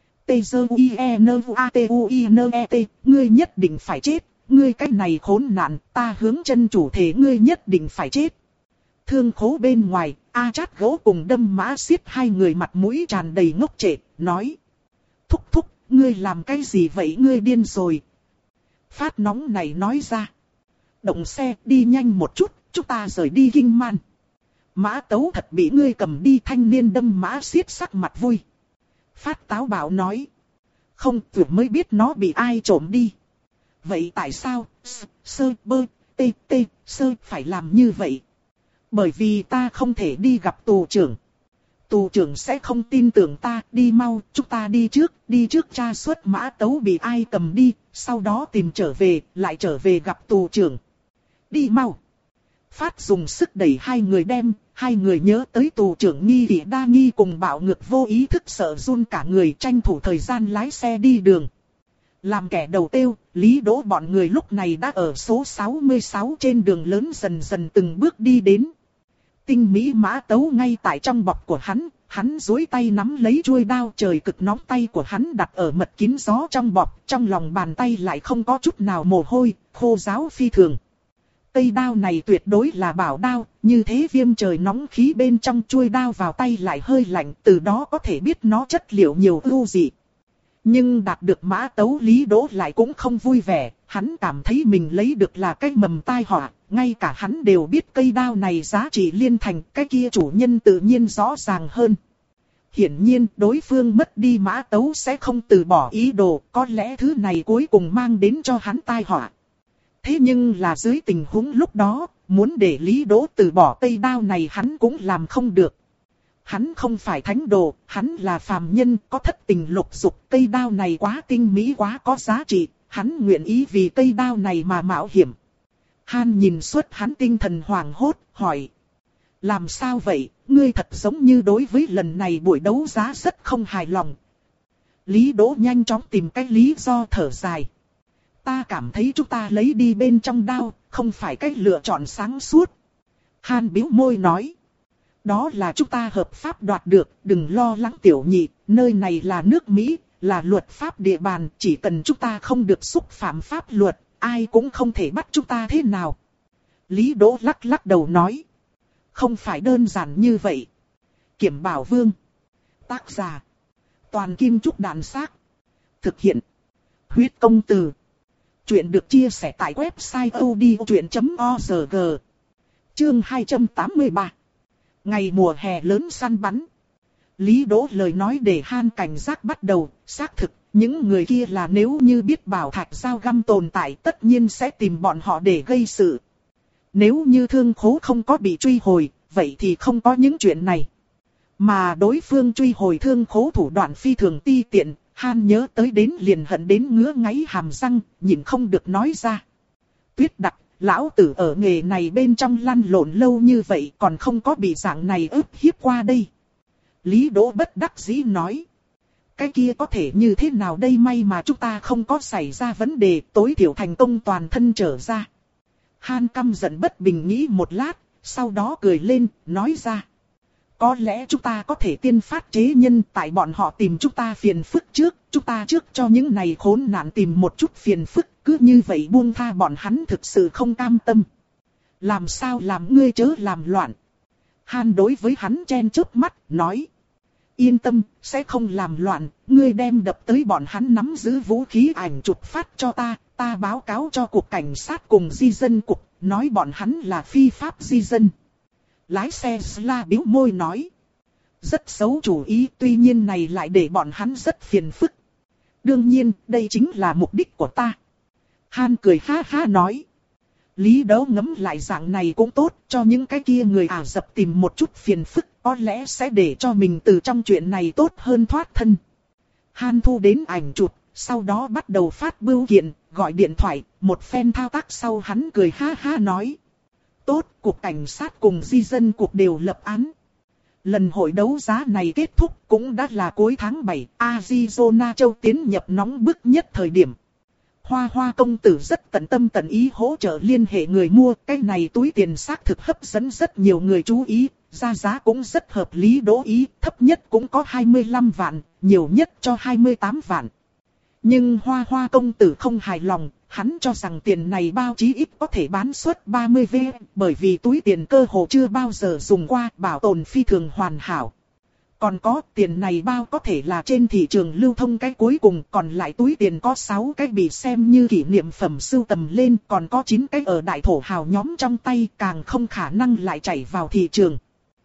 T-Z-U-I-E-N-U-A-T-U-I-N-E-T, ngươi nhất định phải chết, ngươi cách này khốn nạn, ta hướng chân chủ thể ngươi nhất định phải chết. Thương khố bên ngoài, A Chát gỗ cùng Đâm Mã Xiết hai người mặt mũi tràn đầy ngốc trệ, nói. Thúc thúc, ngươi làm cái gì vậy, ngươi điên rồi. Phát nóng này nói ra. Động xe, đi nhanh một chút. Chúng ta rời đi Kinh Man. Mã tấu thật bị ngươi cầm đi, thanh niên Đâm Mã Xiết sắc mặt vui. Phát táo bạo nói. Không, vừa mới biết nó bị ai trộm đi. Vậy tại sao, sơ, bơ, tê, tê, sơ phải làm như vậy? Bởi vì ta không thể đi gặp tù trưởng. Tù trưởng sẽ không tin tưởng ta, đi mau, chúng ta đi trước, đi trước tra xuất mã tấu bị ai cầm đi, sau đó tìm trở về, lại trở về gặp tù trưởng. Đi mau. Phát dùng sức đẩy hai người đem, hai người nhớ tới tù trưởng Nghi Thị Đa Nghi cùng bạo ngược vô ý thức sợ run cả người, tranh thủ thời gian lái xe đi đường. Làm kẻ đầu tiêu, Lý Đỗ bọn người lúc này đã ở số sáu mươi sáu trên đường lớn dần dần từng bước đi đến. Tinh mỹ mã tấu ngay tại trong bọc của hắn, hắn duỗi tay nắm lấy chuôi đao, trời cực nóng, tay của hắn đặt ở mật kín gió trong bọc, trong lòng bàn tay lại không có chút nào mồ hôi, khô ráo phi thường. Cây đao này tuyệt đối là bảo đao, như thế viêm trời nóng khí bên trong chuôi đao vào tay lại hơi lạnh, từ đó có thể biết nó chất liệu nhiều ưu dị. Nhưng đạt được mã tấu Lý Đỗ lại cũng không vui vẻ, hắn cảm thấy mình lấy được là cái mầm tai họa, ngay cả hắn đều biết cây đao này giá trị liên thành, cái kia chủ nhân tự nhiên rõ ràng hơn. Hiển nhiên đối phương mất đi mã tấu sẽ không từ bỏ ý đồ, có lẽ thứ này cuối cùng mang đến cho hắn tai họa. Thế nhưng là dưới tình huống lúc đó, muốn để Lý Đỗ từ bỏ cây đao này hắn cũng làm không được. Hắn không phải thánh đồ, hắn là phàm nhân, có thất tình lục dục. Cây đao này quá tinh mỹ, quá có giá trị, hắn nguyện ý vì cây đao này mà mạo hiểm. Han nhìn suốt hắn tinh thần hoảng hốt, hỏi. Làm sao vậy, ngươi thật giống như đối với lần này buổi đấu giá rất không hài lòng. Lý Đỗ nhanh chóng tìm cách lý do thở dài. Ta cảm thấy chúng ta lấy đi bên trong đao, không phải cách lựa chọn sáng suốt. Han bĩu môi nói. Đó là chúng ta hợp pháp đoạt được, đừng lo lắng tiểu nhị, nơi này là nước Mỹ, là luật pháp địa bàn, chỉ cần chúng ta không được xúc phạm pháp luật, ai cũng không thể bắt chúng ta thế nào. Lý Đỗ lắc lắc đầu nói. Không phải đơn giản như vậy. Kiểm Bảo Vương. Tác giả. Toàn Kim Trúc Đàn Xác. Thực hiện. Huyết Công Từ. Chuyện được chia sẻ tại website odchuyện chấm org. Chương hai trăm tám mươi ba. Ngày mùa hè lớn săn bắn. Lý Đỗ lời nói để Han cảnh giác bắt đầu, xác thực, những người kia là nếu như biết bảo thạch dao găm tồn tại tất nhiên sẽ tìm bọn họ để gây sự. Nếu như thương khố không có bị truy hồi, vậy thì không có những chuyện này. Mà đối phương truy hồi thương khố thủ đoạn phi thường ti tiện, Han nhớ tới đến liền hận đến ngứa ngáy hàm răng, nhịn không được nói ra. Tuyết Đặc, lão tử ở nghề này bên trong lăn lộn lâu như vậy còn không có bị dạng này ức hiếp qua đây. Lý Đỗ bất đắc dĩ nói. Cái kia có thể như thế nào đây, may mà chúng ta không có xảy ra vấn đề, tối thiểu thành công toàn thân trở ra. Han căm giận bất bình nghĩ một lát, sau đó cười lên, nói ra. Có lẽ chúng ta có thể tiên phát chế nhân, tại bọn họ tìm chúng ta phiền phức trước, chúng ta trước cho những này khốn nạn tìm một chút phiền phức, cứ như vậy buông tha bọn hắn thực sự không cam tâm. Làm sao làm, ngươi chớ làm loạn. Han đối với hắn chen chớp mắt, nói. Yên tâm, sẽ không làm loạn, ngươi đem đập tới bọn hắn nắm giữ vũ khí ảnh chụp phát cho ta, ta báo cáo cho cục cảnh sát cùng di dân cục, nói bọn hắn là phi pháp di dân. Lái xe Sla bĩu môi nói. Rất xấu chủ ý, tuy nhiên này lại để bọn hắn rất phiền phức. Đương nhiên, đây chính là mục đích của ta. Han cười ha ha nói. Lý Đỗ ngẫm lại dạng này cũng tốt, cho những cái kia người Ả Rập tìm một chút phiền phức, có lẽ sẽ để cho mình từ trong chuyện này tốt hơn thoát thân. Han thu đến ảnh chụp, sau đó bắt đầu phát bưu kiện, gọi điện thoại, một phen thao tác sau hắn cười ha ha nói. Tốt, cục cảnh sát cùng di dân cục đều lập án. Lần hội đấu giá này kết thúc cũng đã là cuối tháng bảy, Arizona châu tiến nhập nóng bức nhất thời điểm. Hoa Hoa công tử rất tận tâm tận ý hỗ trợ liên hệ người mua, cái này túi tiền xác thực hấp dẫn rất nhiều người chú ý, ra giá cũng rất hợp lý Đỗ ý, thấp nhất cũng có hai mươi lăm vạn, nhiều nhất cho hai mươi tám vạn. Nhưng Hoa Hoa công tử không hài lòng, hắn cho rằng tiền này bao chí ít có thể bán suất ba mươi vạn, bởi vì túi tiền cơ hồ chưa bao giờ dùng qua, bảo tồn phi thường hoàn hảo. Còn có, tiền này bao có thể là trên thị trường lưu thông cái cuối cùng, còn lại túi tiền có sáu cái bị xem như kỷ niệm phẩm sưu tầm lên, còn có chín cái ở đại thổ hào nhóm trong tay, càng không khả năng lại chảy vào thị trường.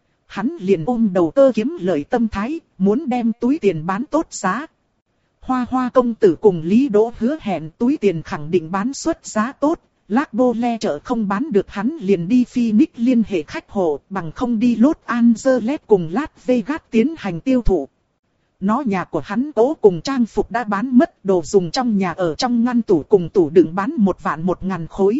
Hắn liền ôm đầu cơ kiếm lợi tâm thái, muốn đem túi tiền bán tốt giá. Hoa Hoa công tử cùng Lý Đỗ hứa hẹn túi tiền khẳng định bán suất giá tốt, Lác Bô Le chợ không bán được hắn liền đi Phoenix liên hệ khách hộ, bằng không đi Los Angeles cùng Las Vegas tiến hành tiêu thụ. Nó nhà của hắn cố cùng trang phục đã bán mất, đồ dùng trong nhà ở trong ngăn tủ cùng tủ đựng bán một vạn một ngàn khối.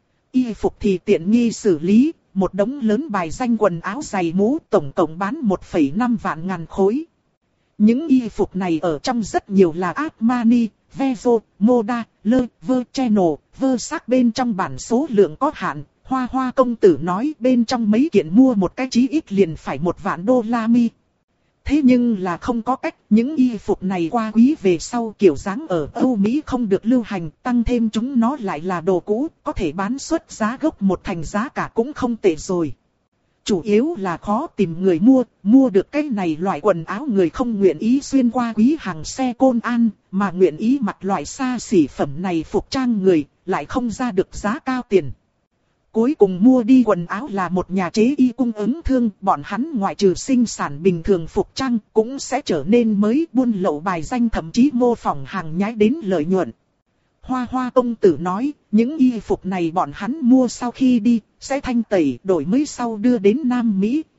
Y phục thì tiện nghi xử lý, một đống lớn bài danh quần áo giày mũ tổng cộng bán một phẩy năm vạn ngàn khối. Những y phục này ở trong rất nhiều là Armani, Vezo, Moda, Le, Verchannel, Versace bên trong bản số lượng có hạn. Hoa Hoa công tử nói bên trong mấy kiện mua một cái chí ít liền phải một vạn đô la mi. Thế nhưng là không có cách, những y phục này qua quý về sau kiểu dáng ở Âu Mỹ không được lưu hành, tăng thêm chúng nó lại là đồ cũ, có thể bán suất giá gốc một thành giá cả cũng không tệ rồi. Chủ yếu là khó tìm người mua, mua được cái này loại quần áo người không nguyện ý xuyên qua quý hàng xe Côn An, mà nguyện ý mặc loại xa xỉ phẩm này phục trang người, lại không ra được giá cao tiền. Cuối cùng mua đi quần áo là một nhà chế y cung ứng thương, bọn hắn ngoại trừ sinh sản bình thường phục trang cũng sẽ trở nên mới buôn lậu bài danh thậm chí mô phỏng hàng nhái đến lợi nhuận. Hoa Hoa công tử nói, những y phục này bọn hắn mua sau khi đi, sẽ thanh tẩy đổi mới sau đưa đến Nam Mỹ,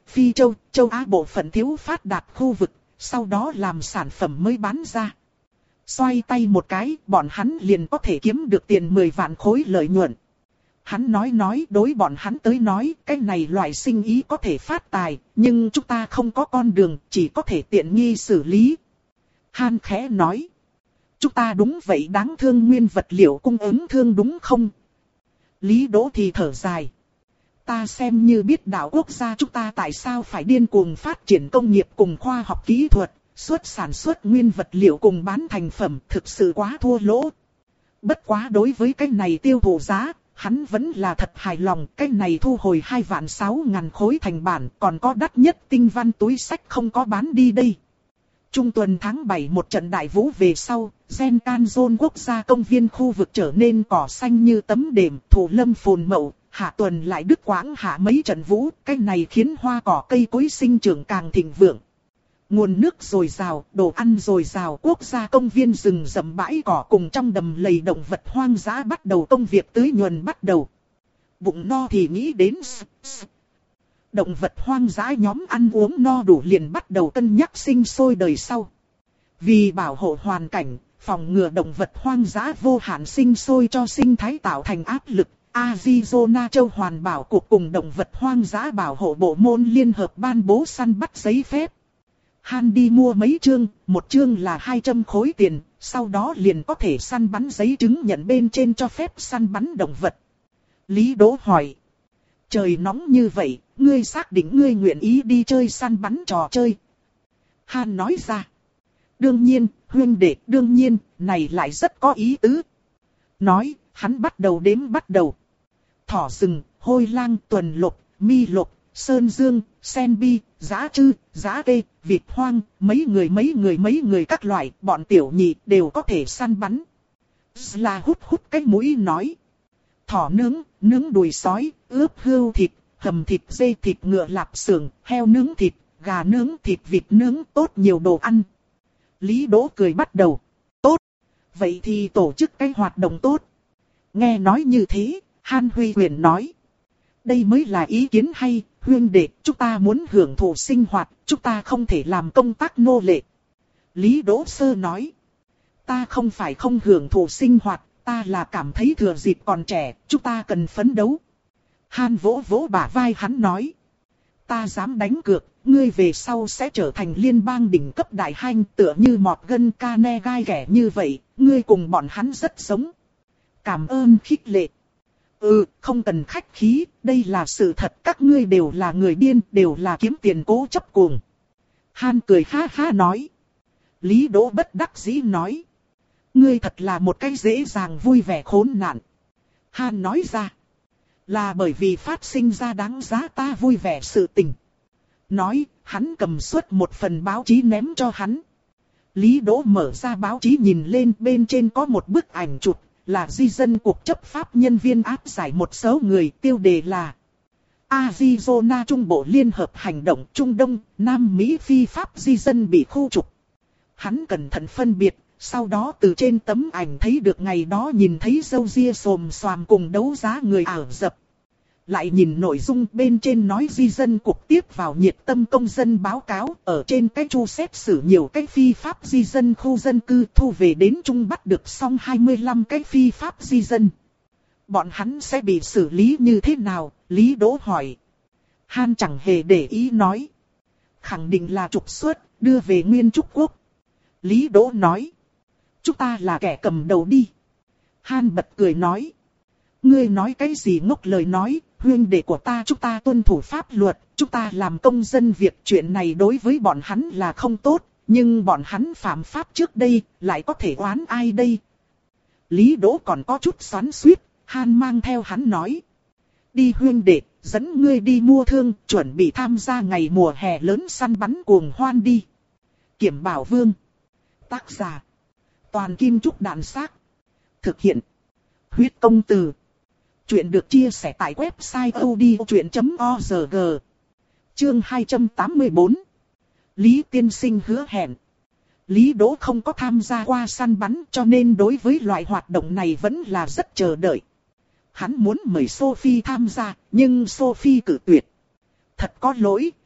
Phi Châu, Châu Á bộ phận thiếu phát đạt khu vực, sau đó làm sản phẩm mới bán ra. Xoay tay một cái, bọn hắn liền có thể kiếm được tiền mười vạn khối lợi nhuận. Hắn nói nói đối bọn hắn tới nói, cái này loại sinh ý có thể phát tài, nhưng chúng ta không có con đường, chỉ có thể tiện nghi xử lý. Han khẽ nói. Chúng ta đúng vậy đáng thương nguyên vật liệu cung ứng thương đúng không? Lý Đỗ thì thở dài. Ta xem như biết đạo quốc gia chúng ta tại sao phải điên cuồng phát triển công nghiệp cùng khoa học kỹ thuật, xuất sản xuất nguyên vật liệu cùng bán thành phẩm thực sự quá thua lỗ. Bất quá đối với cái này tiêu thụ giá, hắn vẫn là thật hài lòng. Cái này thu hồi hai vạn sáu ngàn khối thành bản, còn có đắt nhất tinh văn túi sách không có bán đi đây. Trung tuần tháng bảy một trận đại vũ về sau, Zenkan quốc gia công viên khu vực trở nên cỏ xanh như tấm đệm, thụ lâm phồn mậu, hạ tuần lại đứt quãng hạ mấy trận vũ, cái này khiến hoa cỏ cây cối sinh trưởng càng thịnh vượng. Nguồn nước dồi dào, đồ ăn dồi dào, quốc gia công viên rừng rậm bãi cỏ cùng trong đầm lầy động vật hoang dã bắt đầu công việc tưới nhuần bắt đầu. Bụng no thì nghĩ đến động vật hoang dã nhóm ăn uống no đủ liền bắt đầu cân nhắc sinh sôi đời sau. Vì bảo hộ hoàn cảnh, phòng ngừa động vật hoang dã vô hạn sinh sôi cho sinh thái tạo thành áp lực, Arizona châu hoàn bảo cuộc cùng động vật hoang dã bảo hộ bộ môn liên hợp ban bố săn bắt giấy phép. Han đi mua mấy chương, một chương là hai trăm khối tiền, sau đó liền có thể săn bắn giấy chứng nhận bên trên cho phép săn bắn động vật. Lý Đỗ hỏi. Trời nóng như vậy, ngươi xác định ngươi nguyện ý đi chơi săn bắn trò chơi? Han nói ra. Đương nhiên, huynh đệ, đương nhiên, này lại rất có ý tứ. Nói, hắn bắt đầu đếm bắt đầu. Thỏ rừng, hôi lang, tuần lộc, mi lộc, sơn dương, sen bi, dã trư, dã tê, vịt hoang, mấy người mấy người mấy người các loại, bọn tiểu nhị đều có thể săn bắn. Là hút hút cái mũi nói. Thỏ nướng, nướng đùi sói, ướp hươu thịt, hầm thịt dê, thịt ngựa lạp xưởng, heo nướng thịt, gà nướng thịt, vịt nướng, tốt nhiều đồ ăn. Lý Đỗ cười bắt đầu. Tốt. Vậy thì tổ chức cái hoạt động tốt. Nghe nói như thế, Han Huy Huyền nói. Đây mới là ý kiến hay, huynh đệ, chúng ta muốn hưởng thụ sinh hoạt, chúng ta không thể làm công tác nô lệ. Lý Đỗ Sơ nói. Ta không phải không hưởng thụ sinh hoạt, ta là cảm thấy thừa dịp còn trẻ, chúng ta cần phấn đấu. Han vỗ vỗ bả vai hắn nói. Ta dám đánh cược, ngươi về sau sẽ trở thành liên bang đỉnh cấp đại hanh tựa như Morgan Carnegie ghẻ như vậy, ngươi cùng bọn hắn rất giống. Cảm ơn khích lệ. Ừ, không cần khách khí, đây là sự thật, các ngươi đều là người điên, đều là kiếm tiền cố chấp cuồng. Han cười ha ha nói. Lý Đỗ bất đắc dĩ nói. Ngươi thật là một cái dễ dàng vui vẻ khốn nạn. Han nói ra. Là bởi vì phát sinh ra đáng giá ta vui vẻ sự tình. Nói, hắn cầm suốt một phần báo chí ném cho hắn. Lý Đỗ mở ra báo chí nhìn lên, bên trên có một bức ảnh chụp, là di dân cuộc chấp pháp nhân viên áp giải một số người, tiêu đề là Arizona Trung Bộ Liên hợp hành động Trung Đông, Nam Mỹ phi pháp di dân bị khu trục. Hắn cẩn thận phân biệt, sau đó từ trên tấm ảnh thấy được ngày đó nhìn thấy râu ria xồm xoàm cùng đấu giá người Ả Rập. Lại nhìn nội dung bên trên nói di dân cuộc tiếp vào nhiệt tâm công dân báo cáo, ở trên cái chu xét xử nhiều cái phi pháp di dân khu dân cư, thu về đến Trung bắt được xong hai mươi lăm cái phi pháp di dân. Bọn hắn sẽ bị xử lý như thế nào? Lý Đỗ hỏi. Han chẳng hề để ý nói. Khẳng định là trục xuất, đưa về Nguyên Trúc Quốc. Lý Đỗ nói. Chúng ta là kẻ cầm đầu đi. Han bật cười nói. Ngươi nói cái gì ngốc lời nói, huynh đệ của ta chúng ta tuân thủ pháp luật, chúng ta làm công dân việc chuyện này đối với bọn hắn là không tốt, nhưng bọn hắn phạm pháp trước đây, lại có thể oán ai đây? Lý Đỗ còn có chút xoắn xuýt, Han mang theo hắn nói. Đi huynh đệ, dẫn ngươi đi mua thương, chuẩn bị tham gia ngày mùa hè lớn săn bắn cuồng hoan đi. Kiểm Bảo Vương. Tác giả. Toàn Kim Trúc Đạn Xác. Thực hiện. Huyết Công Từ. Chuyện được chia sẻ tại website odchuyện chấm org. Chương hai trăm tám mươi bốn. Lý tiên sinh hứa hẹn. Lý Đỗ không có tham gia qua săn bắn cho nên đối với loại hoạt động này vẫn là rất chờ đợi. Hắn muốn mời Sophie tham gia, nhưng Sophie cự tuyệt. Thật có lỗi,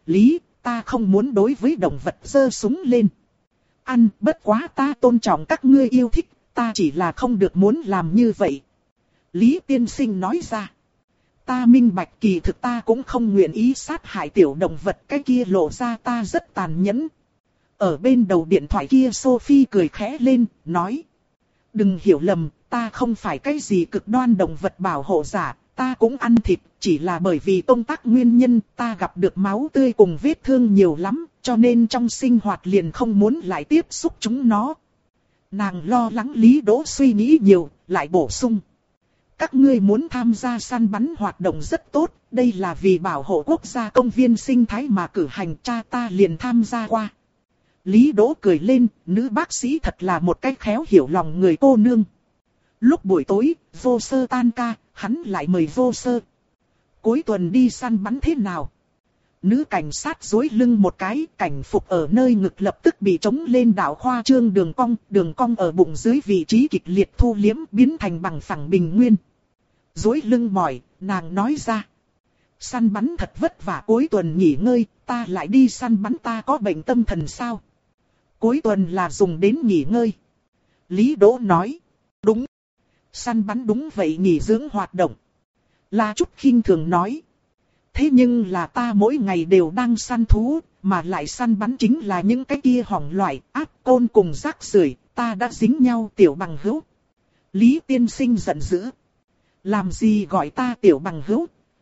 Lý, ta không muốn đối với động vật giơ súng lên. Ăn, bất quá ta tôn trọng các ngươi yêu thích, ta chỉ là không được muốn làm như vậy. Lý tiên sinh nói ra. Ta minh bạch, kỳ thực ta cũng không nguyện ý sát hại tiểu động vật, cái kia lộ ra ta rất tàn nhẫn. Ở bên đầu điện thoại kia Sophie cười khẽ lên, nói. Đừng hiểu lầm, ta không phải cái gì cực đoan động vật bảo hộ giả, ta cũng ăn thịt, chỉ là bởi vì công tác nguyên nhân ta gặp được máu tươi cùng vết thương nhiều lắm, cho nên trong sinh hoạt liền không muốn lại tiếp xúc chúng nó. Nàng lo lắng Lý Đỗ suy nghĩ nhiều, lại bổ sung. Các ngươi muốn tham gia săn bắn hoạt động rất tốt, đây là vì bảo hộ quốc gia công viên sinh thái mà cử hành, cha ta liền tham gia qua. Lý Đỗ cười lên, nữ bác sĩ thật là một cách khéo hiểu lòng người cô nương. Lúc buổi tối, Vô Sơ tan ca, hắn lại mời Vô Sơ. Cuối tuần đi săn bắn thế nào? Nữ cảnh sát duỗi lưng một cái, cảnh phục ở nơi ngực lập tức bị trống lên đạo khoa trương đường cong, đường cong ở bụng dưới vị trí kịch liệt thu liếm biến thành bằng phẳng bình nguyên. Duỗi lưng mỏi, nàng nói ra. Săn bắn thật vất vả, cuối tuần nghỉ ngơi, ta lại đi săn bắn, ta có bệnh tâm thần sao? Cuối tuần là dùng đến nghỉ ngơi. Lý Đỗ nói. Đúng. Săn bắn đúng vậy, nghỉ dưỡng hoạt động. La Trúc khinh thường nói. Thế nhưng là ta mỗi ngày đều đang săn thú, mà lại săn bắn chính là những cái kia hỏng loại, ác côn cùng rác rưởi, ta đã dính nhau tiểu bằng hữu. Lý tiên sinh giận dữ. Làm gì gọi ta tiểu bằng hữu?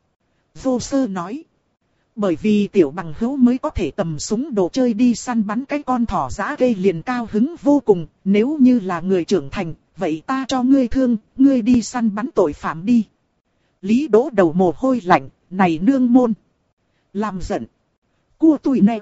Vô Sơ nói. Bởi vì tiểu bằng hữu mới có thể cầm súng đồ chơi đi săn bắn cái con thỏ dã gây liền cao hứng vô cùng, nếu như là người trưởng thành, vậy ta cho ngươi thương, ngươi đi săn bắn tội phạm đi. Lý Đỗ đầu mồ hôi lạnh, này nương môn. Làm giận. Cua tui nè.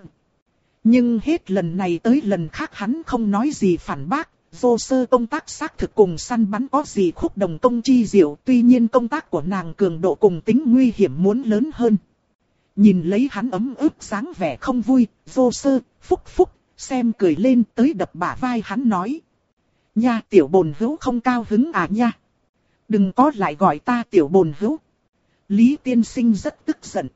Nhưng hết lần này tới lần khác hắn không nói gì phản bác. Vô Sơ công tác xác thực cùng săn bắn có gì khúc đồng công chi diệu, tuy nhiên công tác của nàng cường độ cùng tính nguy hiểm muốn lớn hơn. Nhìn lấy hắn ấm ức dáng vẻ không vui, Vô Sơ, phúc phúc, xem cười lên tới đập bả vai hắn nói. Nha, tiểu bồn hữu không cao hứng à nha. Đừng có lại gọi ta tiểu bồn hữu. Lý tiên sinh rất tức giận.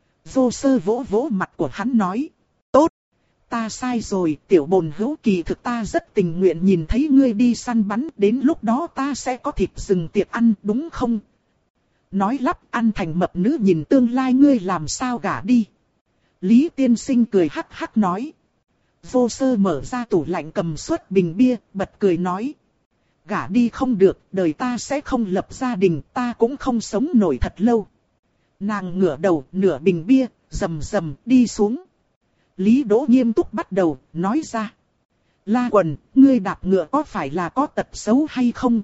Vô Sơ vỗ vỗ mặt của hắn nói. Tốt, ta sai rồi, tiểu bồn hữu, kỳ thực ta rất tình nguyện nhìn thấy ngươi đi săn bắn, đến lúc đó ta sẽ có thịt rừng tiệc ăn, đúng không? Nói lắp, ăn thành mập nữ, nhìn tương lai ngươi làm sao gả đi. Lý tiên sinh cười hắc hắc nói. Vô Sơ mở ra tủ lạnh cầm suất bình bia, bật cười nói. Gả đi không được, đời ta sẽ không lập gia đình, ta cũng không sống nổi thật lâu. Nàng ngửa đầu, nửa bình bia, rầm rầm đi xuống. Lý Đỗ nghiêm túc bắt đầu, nói ra. La Quần, ngươi đạp ngựa có phải là có tật xấu hay không?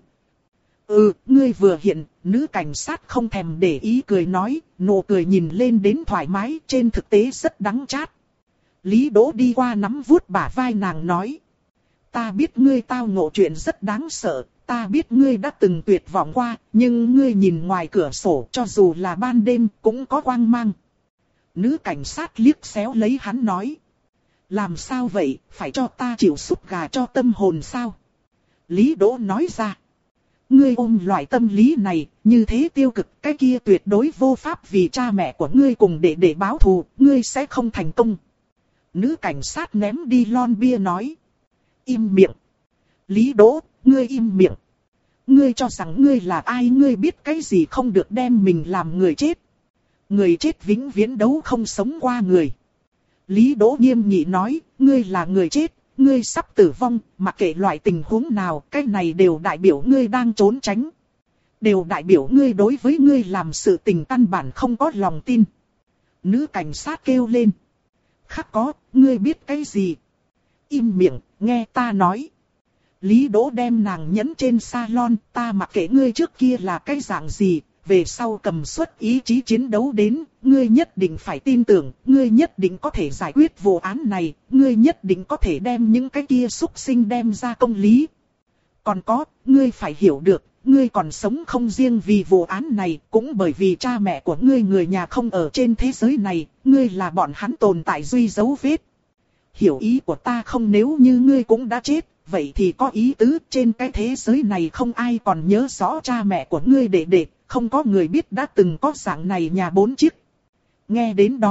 Ừ, ngươi vừa hiện, nữ cảnh sát không thèm để ý cười nói, nụ cười nhìn lên đến thoải mái, trên thực tế rất đắng chát. Lý Đỗ đi qua nắm vuốt bả vai nàng nói. Ta biết ngươi tao ngộ chuyện rất đáng sợ, ta biết ngươi đã từng tuyệt vọng qua, nhưng ngươi nhìn ngoài cửa sổ cho dù là ban đêm cũng có quang mang. Nữ cảnh sát liếc xéo lấy hắn nói. Làm sao vậy, phải cho ta chịu súp gà cho tâm hồn sao? Lý Đỗ nói ra. Ngươi ôm loại tâm lý này, như thế tiêu cực, cái kia tuyệt đối vô pháp, vì cha mẹ của ngươi cùng để để báo thù, ngươi sẽ không thành công. Nữ cảnh sát ném đi lon bia nói. Im miệng. Lý Đỗ, ngươi im miệng. Ngươi cho rằng ngươi là ai, ngươi biết cái gì không được đem mình làm người chết. Người chết vĩnh viễn đấu không sống qua người. Lý Đỗ nghiêm nghị nói, ngươi là người chết, ngươi sắp tử vong, mặc kệ loại tình huống nào, cái này đều đại biểu ngươi đang trốn tránh. Đều đại biểu ngươi đối với ngươi làm sự tình căn bản không có lòng tin. Nữ cảnh sát kêu lên. Khắc có, ngươi biết cái gì? Im miệng, nghe ta nói. Lý Đỗ đem nàng nhấn trên salon, ta mặc kệ ngươi trước kia là cái dạng gì, về sau cầm suất ý chí chiến đấu đến, ngươi nhất định phải tin tưởng, ngươi nhất định có thể giải quyết vụ án này, ngươi nhất định có thể đem những cái kia xúc sinh đem ra công lý. Còn có, ngươi phải hiểu được, ngươi còn sống không riêng vì vụ án này, cũng bởi vì cha mẹ của ngươi người nhà không ở trên thế giới này, ngươi là bọn hắn tồn tại duy dấu vết. Hiểu ý của ta không? Nếu như ngươi cũng đã chết, vậy thì có ý tứ trên cái thế giới này không ai còn nhớ rõ cha mẹ của ngươi để để, không có người biết đã từng có dạng này nhà bốn chiếc. Nghe đến đó,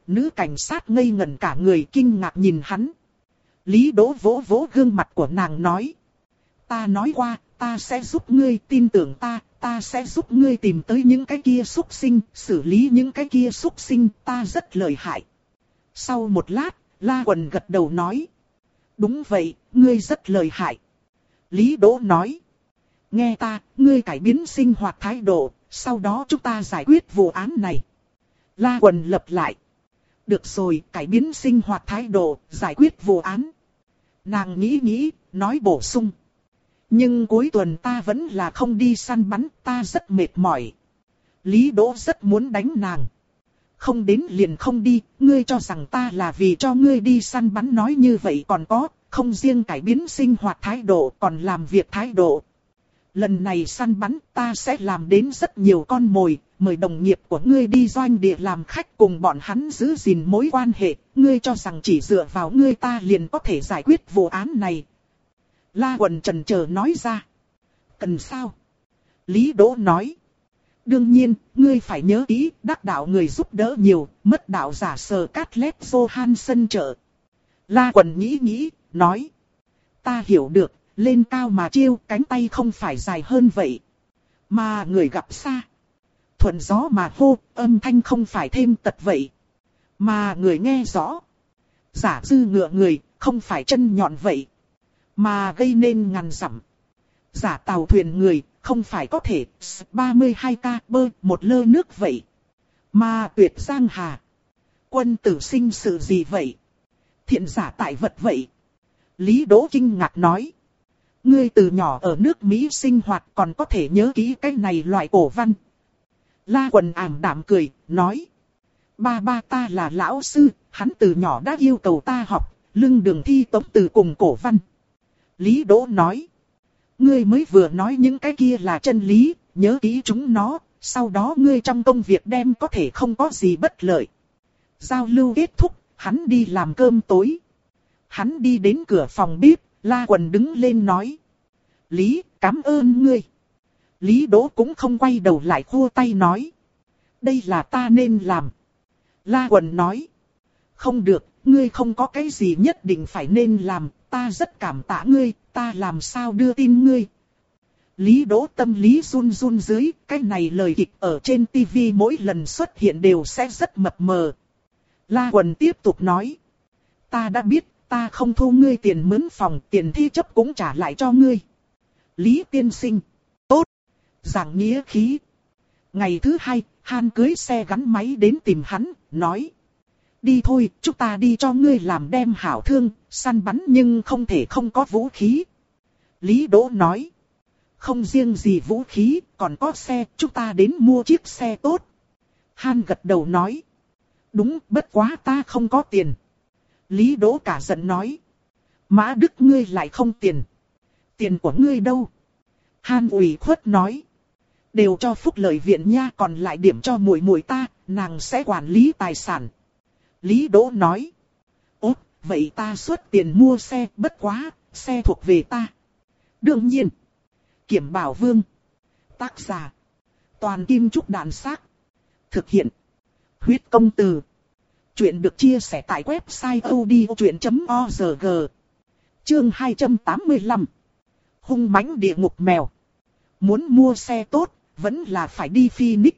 Nữ cảnh sát ngây ngẩn cả người kinh ngạc nhìn hắn. Lý Đỗ vỗ vỗ gương mặt của nàng nói. Ta nói qua, ta sẽ giúp ngươi, tin tưởng ta, ta sẽ giúp ngươi tìm tới những cái kia súc sinh, xử lý những cái kia súc sinh, ta rất lợi hại. Sau một lát, La Quần gật đầu nói. Đúng vậy, ngươi rất lợi hại. Lý Đỗ nói. Nghe ta, ngươi cải biến sinh hoạt thái độ, sau đó chúng ta giải quyết vụ án này. La Quần lặp lại. Được rồi, cải biến sinh hoạt thái độ, giải quyết vụ án. Nàng nghĩ nghĩ, nói bổ sung. Nhưng cuối tuần ta vẫn là không đi săn bắn, ta rất mệt mỏi. Lý Đỗ rất muốn đánh nàng. Không đến liền không đi, ngươi cho rằng ta là vì cho ngươi đi săn bắn nói như vậy còn có, không riêng cải biến sinh hoạt thái độ còn làm việc thái độ. Lần này săn bắn ta sẽ làm đến rất nhiều con mồi, mời đồng nghiệp của ngươi đi doanh địa làm khách cùng bọn hắn giữ gìn mối quan hệ, ngươi cho rằng chỉ dựa vào ngươi ta liền có thể giải quyết vụ án này. La Quần chần chờ nói ra. Cần sao? Lý Đỗ nói. Đương nhiên, ngươi phải nhớ kỹ, đắc đạo người giúp đỡ nhiều, mất đạo giả sờ Scarlett Johansson trợ. La Quần nghĩ nghĩ, nói. Ta hiểu được, lên cao mà chiêu, cánh tay không phải dài hơn vậy. Mà người gặp xa. Thuận gió mà hô, âm thanh không phải thêm tật vậy. Mà người nghe rõ. Giả dư ngựa người, không phải chân nhọn vậy. Mà gây nên ngàn dặm. Giả tàu thuyền người, không phải có thể ba mươi hai ca bơ một lơ nước vậy. Mà tuyệt giang hà. Quân tử sinh sự gì vậy? Thiện giả tại vật vậy. Lý Đỗ kinh ngạc nói. Ngươi từ nhỏ ở nước Mỹ sinh hoạt còn có thể nhớ kỹ cái này loại cổ văn. La Quần ảm đạm cười, nói. Ba ba ta là lão sư, hắn từ nhỏ đã yêu cầu ta học, lưng đường thi tống từ cùng cổ văn. Lý Đỗ nói. Ngươi mới vừa nói những cái kia là chân lý, nhớ kỹ chúng nó, sau đó ngươi trong công việc đem có thể không có gì bất lợi. Giao lưu kết thúc, hắn đi làm cơm tối. Hắn đi đến cửa phòng bếp, La Quần đứng lên nói. Lý, cảm ơn ngươi. Lý Đỗ cũng không quay đầu lại khua tay nói. Đây là ta nên làm. La Quần nói. Không được, ngươi không có cái gì nhất định phải nên làm, ta rất cảm tạ ngươi, ta làm sao đưa tin ngươi. Lý Đỗ tâm lý run run dưới, cái này lời kịch ở trên tivi mỗi lần xuất hiện đều sẽ rất mập mờ. La Quần tiếp tục nói. Ta đã biết, ta không thu ngươi tiền mướn phòng, tiền thi chấp cũng trả lại cho ngươi. Lý tiên sinh. Tốt. Giảng nghĩa khí. Ngày thứ hai, Han cưới xe gắn máy đến tìm hắn, nói. Đi thôi, chúng ta đi cho ngươi làm đem hảo thương, săn bắn nhưng không thể không có vũ khí. Lý Đỗ nói. Không riêng gì vũ khí, còn có xe, chúng ta đến mua chiếc xe tốt. Han gật đầu nói. Đúng, bất quá ta không có tiền. Lý Đỗ cả giận nói. Mã Đức ngươi lại không tiền. Tiền của ngươi đâu? Han ủy khuất nói. Đều cho phúc lợi viện nha, còn lại điểm cho muội muội ta, nàng sẽ quản lý tài sản. Lý Đỗ nói. Ốt, vậy ta xuất tiền mua xe, bất quá, xe thuộc về ta. Đương nhiên. Kiểm Bảo Vương. Tác giả. Toàn Kim Trúc Đàn Xác. Thực hiện. Huyết Công Từ. Chuyện được chia sẻ tại website odchuyện chấm org. Chương hai trăm tám mươi lăm. Hung mãnh địa ngục mèo. Muốn mua xe tốt, vẫn là phải đi Phoenix.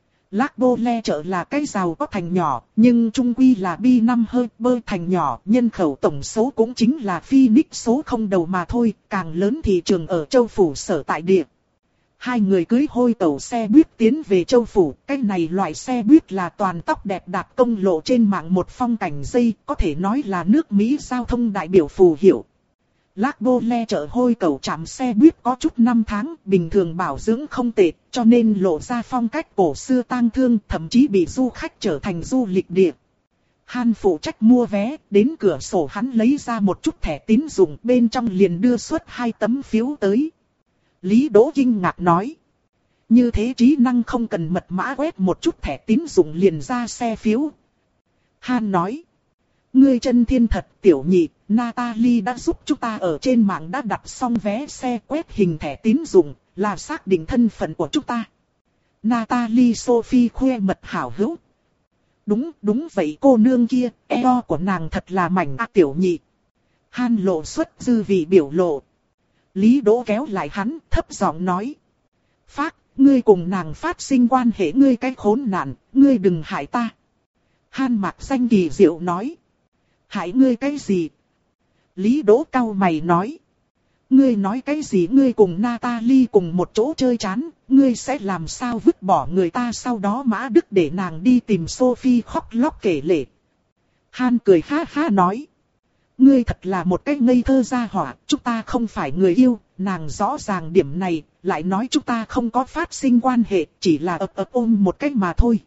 Lac Bole chợ là cái giàu có thành nhỏ, nhưng trung quy là bi năm hơi bơi thành nhỏ, nhân khẩu tổng số cũng chính là Phoenix số không đầu mà thôi, càng lớn thị trường ở châu phủ sở tại địa. Hai người cưới hôi tàu xe buýt tiến về châu phủ, cái này loại xe buýt là toàn tóc đẹp đạp công lộ trên mạng một phong cảnh dây, có thể nói là nước Mỹ giao thông đại biểu phù hiệu. Lac Bole chợ hôi cầu trạm xe buýt có chút năm tháng, bình thường bảo dưỡng không tệ, cho nên lộ ra phong cách cổ xưa tang thương, thậm chí bị du khách trở thành du lịch địa. Han phụ trách mua vé, đến cửa sổ hắn lấy ra một chút thẻ tín dụng, bên trong liền đưa suốt hai tấm phiếu tới. Lý Đỗ kinh ngạc nói. Như thế trí năng không cần mật mã quét một chút thẻ tín dụng liền ra xe phiếu. Han nói. Ngươi chân thiên thật tiểu nhị, Natalie đã giúp chúng ta ở trên mạng đã đặt xong vé xe quét hình thẻ tín dụng, là xác định thân phận của chúng ta. Natalie Sophie khoe mật hảo hữu. Đúng, đúng vậy cô nương kia, eo của nàng thật là mảnh a tiểu nhị. Han lộ xuất dư vị biểu lộ. Lý Đỗ kéo lại hắn, thấp giọng nói. Phác, ngươi cùng nàng phát sinh quan hệ ngươi cái khốn nạn, ngươi đừng hại ta. Han mặc danh kỳ diệu nói. Hại ngươi cái gì? Lý Đỗ cau mày nói. Ngươi nói cái gì ngươi cùng Natalie cùng một chỗ chơi chán, ngươi sẽ làm sao vứt bỏ người ta sau đó Mã Đức để nàng đi tìm Sophie khóc lóc kể lể. Han cười ha ha nói. Ngươi thật là một cái ngây thơ gia hỏa, chúng ta không phải người yêu, nàng rõ ràng điểm này, lại nói chúng ta không có phát sinh quan hệ, chỉ là ập ập ôm một cách mà thôi.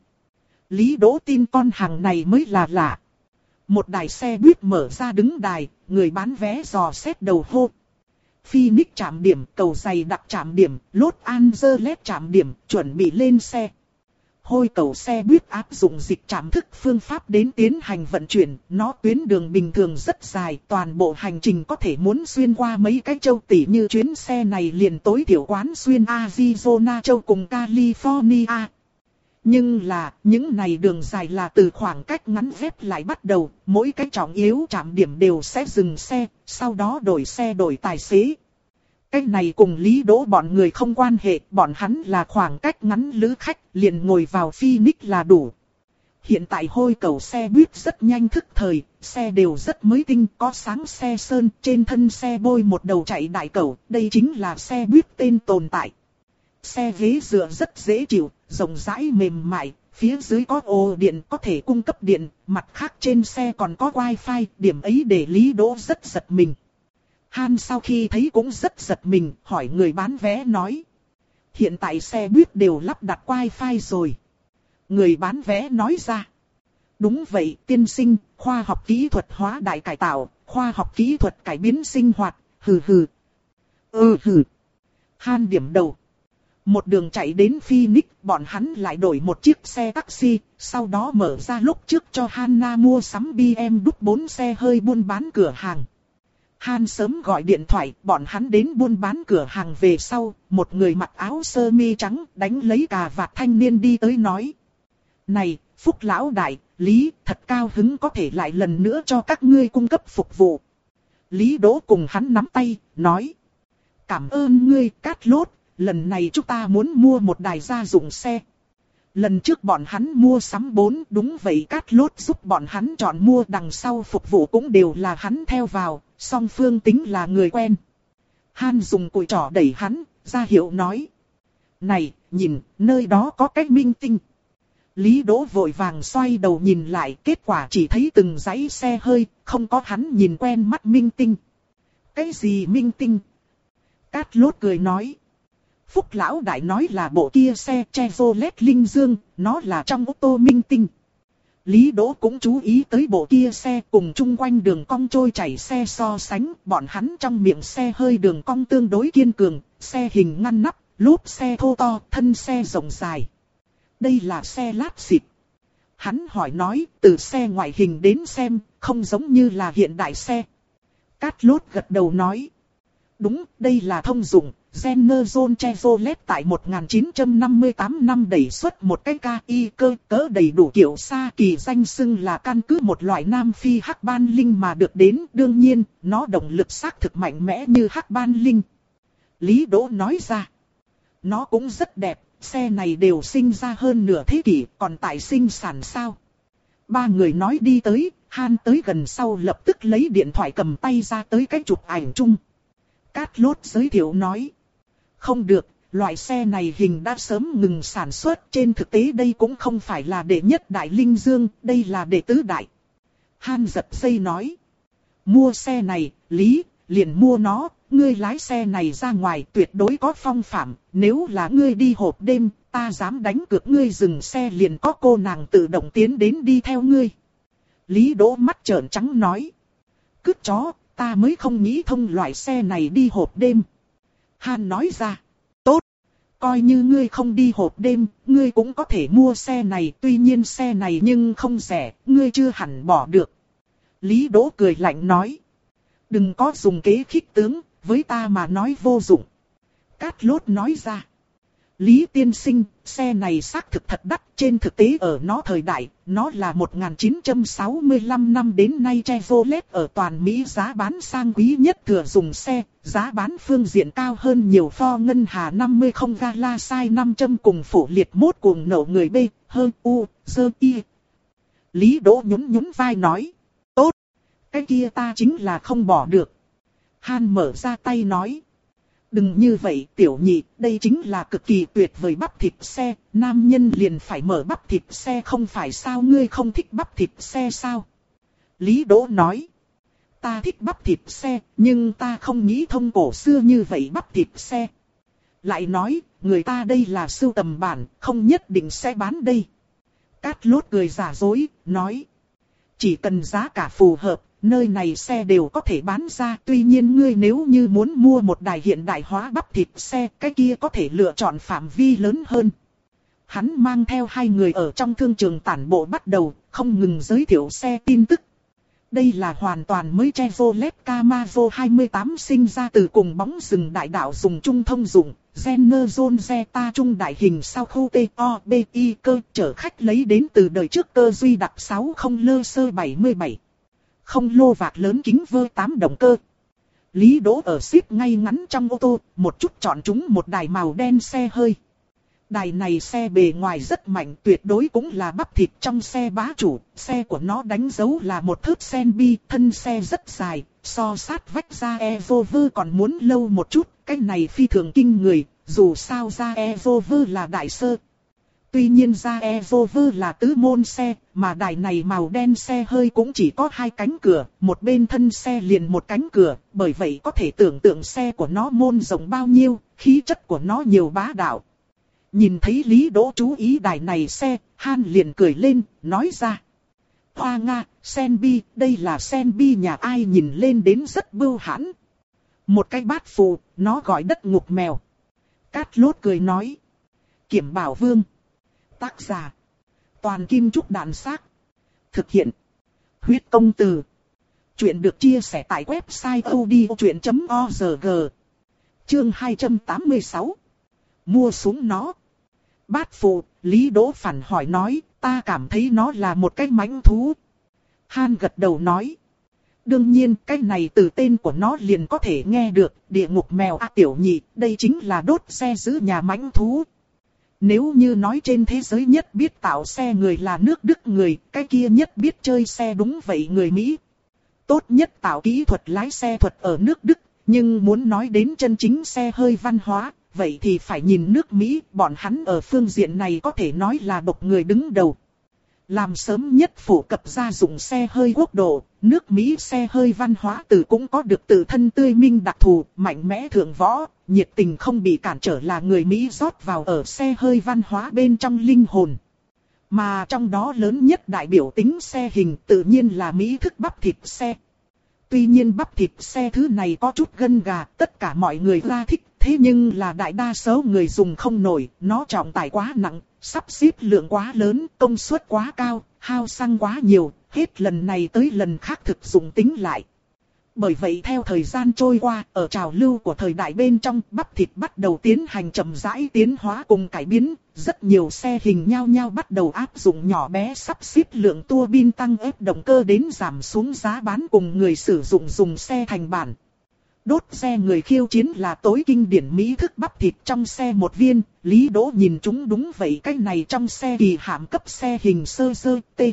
Lý Đỗ tin con hàng này mới là lạ. Một đài xe buýt mở ra đứng đài, người bán vé dò xét đầu hô. Phoenix trạm điểm, cầu giày đặc trạm điểm, Los Angeles trạm điểm, chuẩn bị lên xe. Hôi cầu xe buýt áp dụng dịch trạm thức phương pháp đến tiến hành vận chuyển, nó tuyến đường bình thường rất dài, toàn bộ hành trình có thể muốn xuyên qua mấy cái châu tỉ như chuyến xe này liền tối thiểu quán xuyên Arizona châu cùng California. Nhưng là, những này đường dài là từ khoảng cách ngắn ghép lại bắt đầu, mỗi cái trọng yếu trạm điểm đều sẽ dừng xe, sau đó đổi xe đổi tài xế. Cái này cùng Lý Đỗ bọn người không quan hệ, bọn hắn là khoảng cách ngắn lữ khách, liền ngồi vào Phoenix là đủ. Hiện tại hôi cầu xe buýt rất nhanh thức thời, xe đều rất mới tinh, có sáng xe sơn, trên thân xe bôi một đầu chạy đại cầu, đây chính là xe buýt tên tồn tại. Xe ghế dựa rất dễ chịu, rộng rãi mềm mại, phía dưới có ổ điện có thể cung cấp điện, mặt khác trên xe còn có wifi, điểm ấy để Lý Đỗ rất giật mình. Han sau khi thấy cũng rất giật mình, hỏi người bán vé nói. Hiện tại xe buýt đều lắp đặt wifi rồi. Người bán vé nói ra. Đúng vậy, tiên sinh, khoa học kỹ thuật hóa đại cải tạo, khoa học kỹ thuật cải biến sinh hoạt, hừ hừ. Ừ hừ. Han điểm đầu. Một đường chạy đến Phoenix, bọn hắn lại đổi một chiếc xe taxi, sau đó mở ra lúc trước cho Hanna mua sắm bê em vê bốn xe hơi buôn bán cửa hàng. Han sớm gọi điện thoại, bọn hắn đến buôn bán cửa hàng về sau, một người mặc áo sơ mi trắng đánh lấy cà vạt thanh niên đi tới nói. Này, Phúc Lão Đại, Lý, thật cao hứng có thể lại lần nữa cho các ngươi cung cấp phục vụ. Lý Đỗ cùng hắn nắm tay, nói. Cảm ơn ngươi, Cát Lốt, lần này chúng ta muốn mua một đài gia dụng xe. Lần trước bọn hắn mua sắm bốn, đúng vậy Cát Lốt giúp bọn hắn chọn mua đằng sau phục vụ cũng đều là hắn theo vào, song phương tính là người quen. Han dùng cùi trỏ đẩy hắn, ra hiệu nói. Này, nhìn, nơi đó có cái minh tinh. Lý Đỗ vội vàng xoay đầu nhìn lại, kết quả chỉ thấy từng dãy xe hơi, không có hắn nhìn quen mắt minh tinh. Cái gì minh tinh? Cát Lốt cười nói. Phúc Lão Đại nói là bộ kia xe Chevrolet Linh Dương, nó là trong ô tô minh tinh. Lý Đỗ cũng chú ý tới bộ kia xe cùng chung quanh đường cong trôi chảy xe so sánh, bọn hắn trong miệng xe hơi đường cong tương đối kiên cường, xe hình ngăn nắp, lốp xe thô to, thân xe rộng dài. Đây là xe lát xịt. Hắn hỏi nói, từ xe ngoại hình đến xem, không giống như là hiện đại xe. Cát Lốt gật đầu nói. Đúng, đây là thông dụng. General Chevrolet tại một nghìn chín trăm năm mươi tám năm đẩy xuất một cái ca y cơ cỡ đầy đủ kiểu xa kỳ danh xưng là căn cứ một loại Nam Phi hắc ban linh mà được đến. Đương nhiên, nó động lực xác thực mạnh mẽ như hắc ban linh. Lý Đỗ nói ra. Nó cũng rất đẹp, xe này đều sinh ra hơn nửa thế kỷ, còn tại sinh sản sao? Ba người nói đi tới, Han tới gần sau lập tức lấy điện thoại cầm tay ra tới cái chụp ảnh chung. Cát Lốt giới thiệu nói. Không được, loại xe này hình đã sớm ngừng sản xuất, trên thực tế đây cũng không phải là đệ nhất đại Linh Dương, đây là đệ tứ đại. Han giật dây nói. Mua xe này, Lý, liền mua nó, ngươi lái xe này ra ngoài tuyệt đối có phong phạm, nếu là ngươi đi hộp đêm, ta dám đánh cược ngươi dừng xe liền có cô nàng tự động tiến đến đi theo ngươi. Lý Đỗ mắt trợn trắng nói. Cứt chó, ta mới không nghĩ thông loại xe này đi hộp đêm. Han nói ra. Tốt. Coi như ngươi không đi hộp đêm, ngươi cũng có thể mua xe này. Tuy nhiên xe này nhưng không rẻ, ngươi chưa hẳn bỏ được. Lý Đỗ cười lạnh nói. Đừng có dùng kế khích tướng, với ta mà nói vô dụng. Cát Lốt nói ra. Lý tiên sinh, xe này xác thực thật đắt, trên thực tế ở nó thời đại, nó là một nghìn chín trăm sáu mươi lăm năm đến nay Chevrolet ở toàn Mỹ giá bán sang quý nhất thừa dùng xe, giá bán phương diện cao hơn nhiều Ford Ngân Hà năm mươi không Galasai năm trăm cùng phổ liệt mốt cuồng nổ người B, hơn U, dơ Y. Lý Đỗ nhún nhún vai nói, tốt, cái kia ta chính là không bỏ được. Han mở ra tay nói. Đừng như vậy tiểu nhị, đây chính là cực kỳ tuyệt vời bắp thịt xe, nam nhân liền phải mở bắp thịt xe không phải sao, ngươi không thích bắp thịt xe sao? Lý Đỗ nói, ta thích bắp thịt xe, nhưng ta không nghĩ thông cổ xưa như vậy bắp thịt xe. Lại nói, người ta đây là sưu tầm bản, không nhất định sẽ bán đây. Cát Lốt cười giả dối, nói, chỉ cần giá cả phù hợp, nơi này xe đều có thể bán ra. Tuy nhiên ngươi nếu như muốn mua một đài hiện đại hóa bắp thịt xe, cái kia có thể lựa chọn phạm vi lớn hơn. Hắn mang theo hai người ở trong thương trường tản bộ bắt đầu, không ngừng giới thiệu xe tin tức. Đây là hoàn toàn mới Chevrolet Camaro hai mươi tám sinh ra từ cùng bóng rừng đại đạo dùng chung thông dụng, General Zeta trung đại hình sau khu T O B I cơ chở khách lấy đến từ đời trước cơ duy đặc sáu không lơ sơ bảy mươi bảy. Không lô vạc lớn kính vơ tám động cơ. Lý Đỗ ở xếp ngay ngắn trong ô tô, một chút chọn chúng một đài màu đen xe hơi. Đài này xe bề ngoài rất mạnh, tuyệt đối cũng là bắp thịt trong xe bá chủ. Xe của nó đánh dấu là một thước sen bi, thân xe rất dài, so sát vách ra Evover còn muốn lâu một chút. Cái này phi thường kinh người, dù sao ra Evover là đại sơ. Tuy nhiên ra Evover là tứ môn xe, mà đài này màu đen xe hơi cũng chỉ có hai cánh cửa, một bên thân xe liền một cánh cửa, bởi vậy có thể tưởng tượng xe của nó môn rộng bao nhiêu, khí chất của nó nhiều bá đạo. Nhìn thấy Lý Đỗ chú ý đài này xe, Han liền cười lên, nói ra. Hoa Nga, Senbi, đây là Senbi nhà ai nhìn lên đến rất bưu hãn. Một cái bát phụ, nó gọi đất ngục mèo. Cát Lốt cười nói. Kiểm Bảo Vương. Tác giả. Toàn Kim Trúc Đạn Xác. Thực hiện. Huyết Công Từ. Chuyện được chia sẻ tại website odchuyện chấm org. Chương hai trăm tám mươi sáu. Mua súng nó. Bát phụ, Lý Đỗ phản hỏi nói, ta cảm thấy nó là một cái mãnh thú. Han gật đầu nói. Đương nhiên, cái này từ tên của nó liền có thể nghe được, địa ngục mèo a tiểu nhị, đây chính là đốt xe giữ nhà mãnh thú. Nếu như nói trên thế giới nhất biết tạo xe người là nước Đức người, cái kia nhất biết chơi xe đúng vậy người Mỹ. Tốt nhất tạo kỹ thuật lái xe thuật ở nước Đức, nhưng muốn nói đến chân chính xe hơi văn hóa, vậy thì phải nhìn nước Mỹ, bọn hắn ở phương diện này có thể nói là độc người đứng đầu. Làm sớm nhất phổ cập gia dụng xe hơi quốc độ, nước Mỹ xe hơi văn hóa từ cũng có được tự thân tươi minh đặc thù, mạnh mẽ thượng võ, nhiệt tình không bị cản trở là người Mỹ rót vào ở xe hơi văn hóa bên trong linh hồn. Mà trong đó lớn nhất đại biểu tính xe hình tự nhiên là Mỹ thức bắp thịt xe. Tuy nhiên bắp thịt xe thứ này có chút gân gà, tất cả mọi người ra thích, thế nhưng là đại đa số người dùng không nổi, nó trọng tải quá nặng, sắp xếp lượng quá lớn, công suất quá cao, hao xăng quá nhiều, hết lần này tới lần khác thực dụng tính lại. Bởi vậy theo thời gian trôi qua, ở trào lưu của thời đại bên trong, bắp thịt bắt đầu tiến hành chậm rãi tiến hóa cùng cải biến, rất nhiều xe hình nhau nhau bắt đầu áp dụng nhỏ bé sắp xếp lượng tua bin tăng ép động cơ đến giảm xuống giá bán cùng người sử dụng dùng xe thành bản. Đốt xe người khiêu chiến là tối kinh điển Mỹ thức bắp thịt trong xe một viên, Lý Đỗ nhìn chúng đúng vậy, cái này trong xe kỳ hạm cấp xe hình sơ sơ T.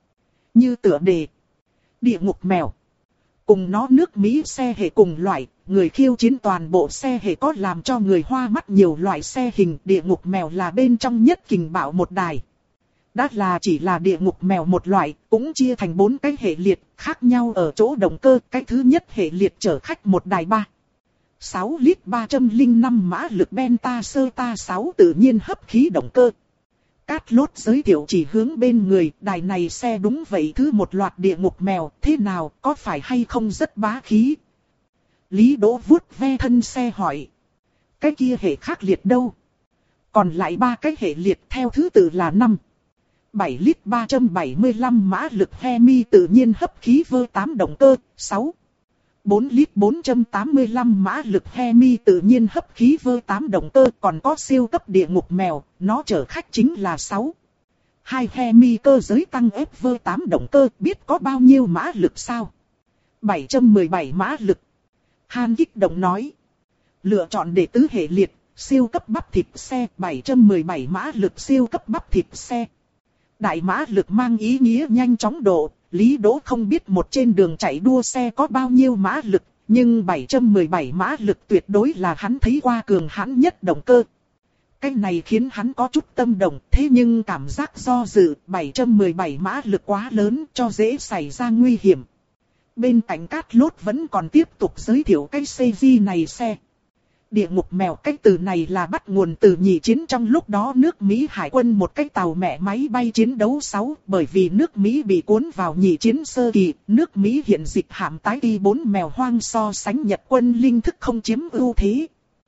Như tựa đề. Địa ngục mèo. Cùng nó nước Mỹ xe hệ cùng loại, người khiêu chiến toàn bộ xe hệ có làm cho người hoa mắt nhiều loại xe hình, địa ngục mèo là bên trong nhất kình bạo một đài. Đã là chỉ là địa ngục mèo một loại, cũng chia thành bốn cái hệ liệt, khác nhau ở chỗ động cơ. Cái thứ nhất hệ liệt chở khách một đài ba sáu lít ba trăm lẻ năm mã lực Benta Serta sáu tự nhiên hấp khí động cơ. Cát Lốt giới thiệu chỉ hướng bên người, đài này xe đúng vậy thứ một loạt địa ngục mèo, thế nào, có phải hay không rất bá khí? Lý Đỗ vuốt ve thân xe hỏi. Cái kia hệ khác liệt đâu? Còn lại ba cái hệ liệt theo thứ tự là năm bảy lít ba trăm bảy mươi lăm mã lực Hemi tự nhiên hấp khí vơ tám động cơ, sáu bốn lít bốn trăm tám mươi lăm mã lực Hemi tự nhiên hấp khí vơ tám động cơ, còn có siêu cấp địa ngục mèo, nó chở khách chính là sáu. Hai Hemi cơ giới tăng ép vơ tám động cơ, biết có bao nhiêu mã lực sao? bảy trăm mười bảy mã lực. Han kích động nói. Lựa chọn đệ tứ hệ liệt, siêu cấp bắp thịt xe, bảy trăm mười bảy mã lực siêu cấp bắp thịt xe. Đại mã lực mang ý nghĩa nhanh chóng độ, Lý Đỗ không biết một trên đường chạy đua xe có bao nhiêu mã lực, nhưng bảy trăm mười bảy mã lực tuyệt đối là hắn thấy qua cường hãn nhất động cơ. Cái này khiến hắn có chút tâm động, thế nhưng cảm giác do dự, bảy trăm mười bảy mã lực quá lớn cho dễ xảy ra nguy hiểm. Bên cạnh Cát Lốt vẫn còn tiếp tục giới thiệu cái xê giê này xe. Địa ngục mèo, cái từ này là bắt nguồn từ nhị chiến trong lúc đó nước Mỹ hải quân một cái tàu mẹ máy bay chiến đấu sáu, bởi vì nước Mỹ bị cuốn vào nhị chiến sơ kỳ, nước Mỹ hiện dịch hạm tái Y bốn mèo hoang so sánh Nhật quân linh thức không chiếm ưu thế.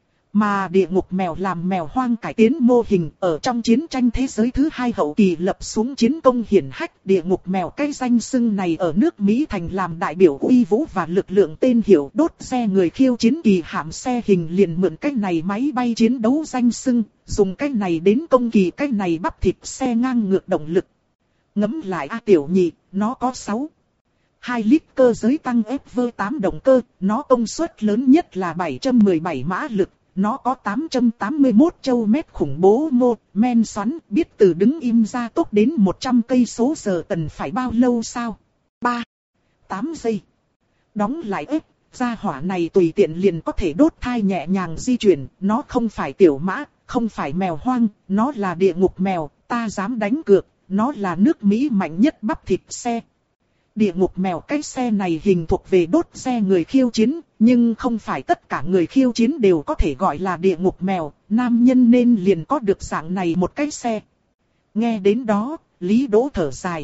Mà địa ngục mèo làm mèo hoang cải tiến mô hình ở trong chiến tranh thế giới thứ hai hậu kỳ lập xuống chiến công hiển hách. Địa ngục mèo cái danh xưng này ở nước Mỹ thành làm đại biểu uy vũ và lực lượng tên hiệu. Đốt xe người khiêu chiến kỳ hạm xe hình liền mượn cái này máy bay chiến đấu danh xưng, dùng cái này đến công kỳ cái này bắp thịt xe ngang ngược động lực. Ngẫm lại a tiểu nhị, nó có sáu. hai lít cơ giới tăng ép vơ tám động cơ, nó công suất lớn nhất là bảy trăm mười bảy mã lực. Nó có tám trăm tám mươi mốt châu mét khủng bố mô, men xoắn, biết từ đứng im ra tốc đến một trăm cây số giờ cần phải bao lâu sao? ba. tám giây. Đóng lại ép, gia hỏa này tùy tiện liền có thể đốt thai nhẹ nhàng di chuyển, nó không phải tiểu mã, không phải mèo hoang, nó là địa ngục mèo, ta dám đánh cược, nó là nước Mỹ mạnh nhất bắp thịt xe. Địa ngục mèo cái xe này hình thuộc về đốt xe người khiêu chiến, nhưng không phải tất cả người khiêu chiến đều có thể gọi là địa ngục mèo, nam nhân nên liền có được dạng này một cái xe. Nghe đến đó, Lý Đỗ thở dài.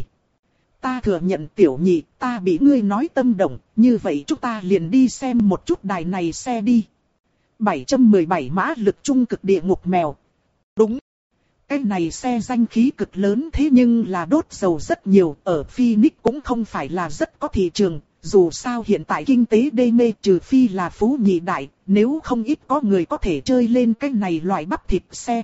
Ta thừa nhận tiểu nhị, ta bị ngươi nói tâm động, như vậy chúng ta liền đi xem một chút đài này xe đi. bảy trăm mười bảy mã lực trung cực địa ngục mèo. Đúng. Cái này xe danh khí cực lớn thế nhưng là đốt dầu rất nhiều, ở Phoenix cũng không phải là rất có thị trường, dù sao hiện tại kinh tế đê mê trừ phi là phú nhị đại, nếu không ít có người có thể chơi lên cái này loại bắp thịt xe.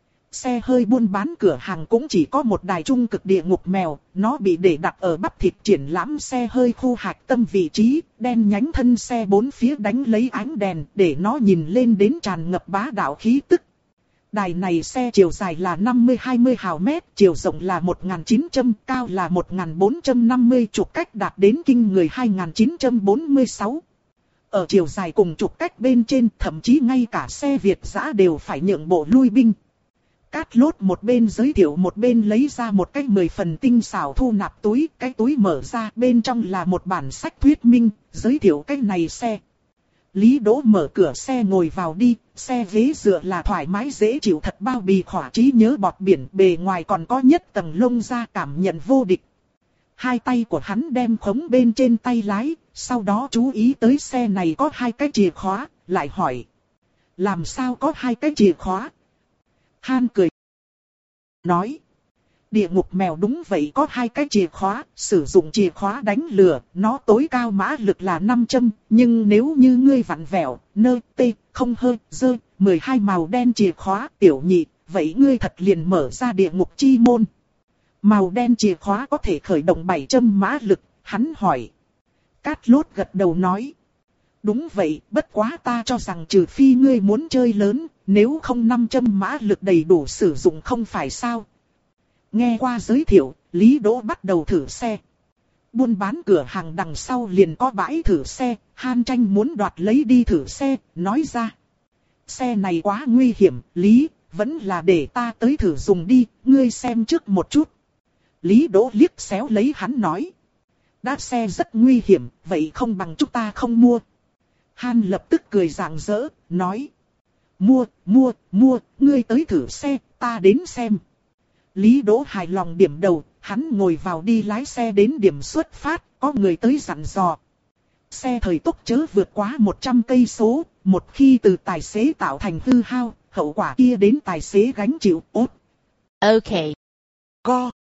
Xe hơi buôn bán cửa hàng cũng chỉ có một đài trung cực địa ngục mèo, nó bị để đặt ở bắp thịt triển lãm xe hơi khu hạch tâm vị trí, đen nhánh thân xe bốn phía đánh lấy ánh đèn để nó nhìn lên đến tràn ngập bá đạo khí tức. Đài này xe chiều dài là năm mươi hai mươi hào mét, chiều rộng là một nghìn chín trăm, cao là một nghìn bốn trăm năm mươi, trục cách đạt đến kinh người hai nghìn chín trăm bốn mươi sáu. Ở chiều dài cùng trục cách bên trên, thậm chí ngay cả xe Việt dã đều phải nhượng bộ lui binh. Cát Lốt một bên giới thiệu một bên lấy ra một cái mười phần tinh xảo thu nạp túi, cái túi mở ra bên trong là một bản sách thuyết minh, giới thiệu cái này xe. Lý Đỗ mở cửa xe ngồi vào đi, xe ghế dựa là thoải mái dễ chịu thật bao bì khỏa trí nhớ bọt biển, bề ngoài còn có nhất tầng lông da cảm nhận vô địch. Hai tay của hắn đem khống bên trên tay lái, sau đó chú ý tới xe này có hai cái chìa khóa, lại hỏi. Làm sao có hai cái chìa khóa? Han cười. Nói. Địa ngục mèo đúng vậy có hai cái chìa khóa, sử dụng chìa khóa đánh lừa, nó tối cao mã lực là năm trăm, nhưng nếu như ngươi vặn vẹo, nơ, tê, không hơi, dơ, mười hai màu đen chìa khóa, tiểu nhị, vậy ngươi thật liền mở ra địa ngục chi môn. Màu đen chìa khóa có thể khởi động bảy trăm mã lực, hắn hỏi. Cát Lốt gật đầu nói. Đúng vậy, bất quá ta cho rằng trừ phi ngươi muốn chơi lớn, nếu không năm trăm mã lực đầy đủ sử dụng không phải sao. Nghe qua giới thiệu, Lý Đỗ bắt đầu thử xe. Buôn bán cửa hàng đằng sau liền có bãi thử xe, Han tranh muốn đoạt lấy đi thử xe, nói ra. Xe này quá nguy hiểm, Lý, vẫn là để ta tới thử dùng đi, ngươi xem trước một chút. Lý Đỗ liếc xéo lấy hắn nói. Đá xe rất nguy hiểm, vậy không bằng chúng ta không mua. Han lập tức cười rạng rỡ, nói. Mua, mua, mua, ngươi tới thử xe, ta đến xem. Lý Đỗ hài lòng điểm đầu, hắn ngồi vào đi lái xe đến điểm xuất phát, có người tới dặn dò. Xe thời tốc chớ vượt quá một trăm cây số, một khi từ tài xế tạo thành hư hao, hậu quả kia đến tài xế gánh chịu. Ốt. Ok. Co.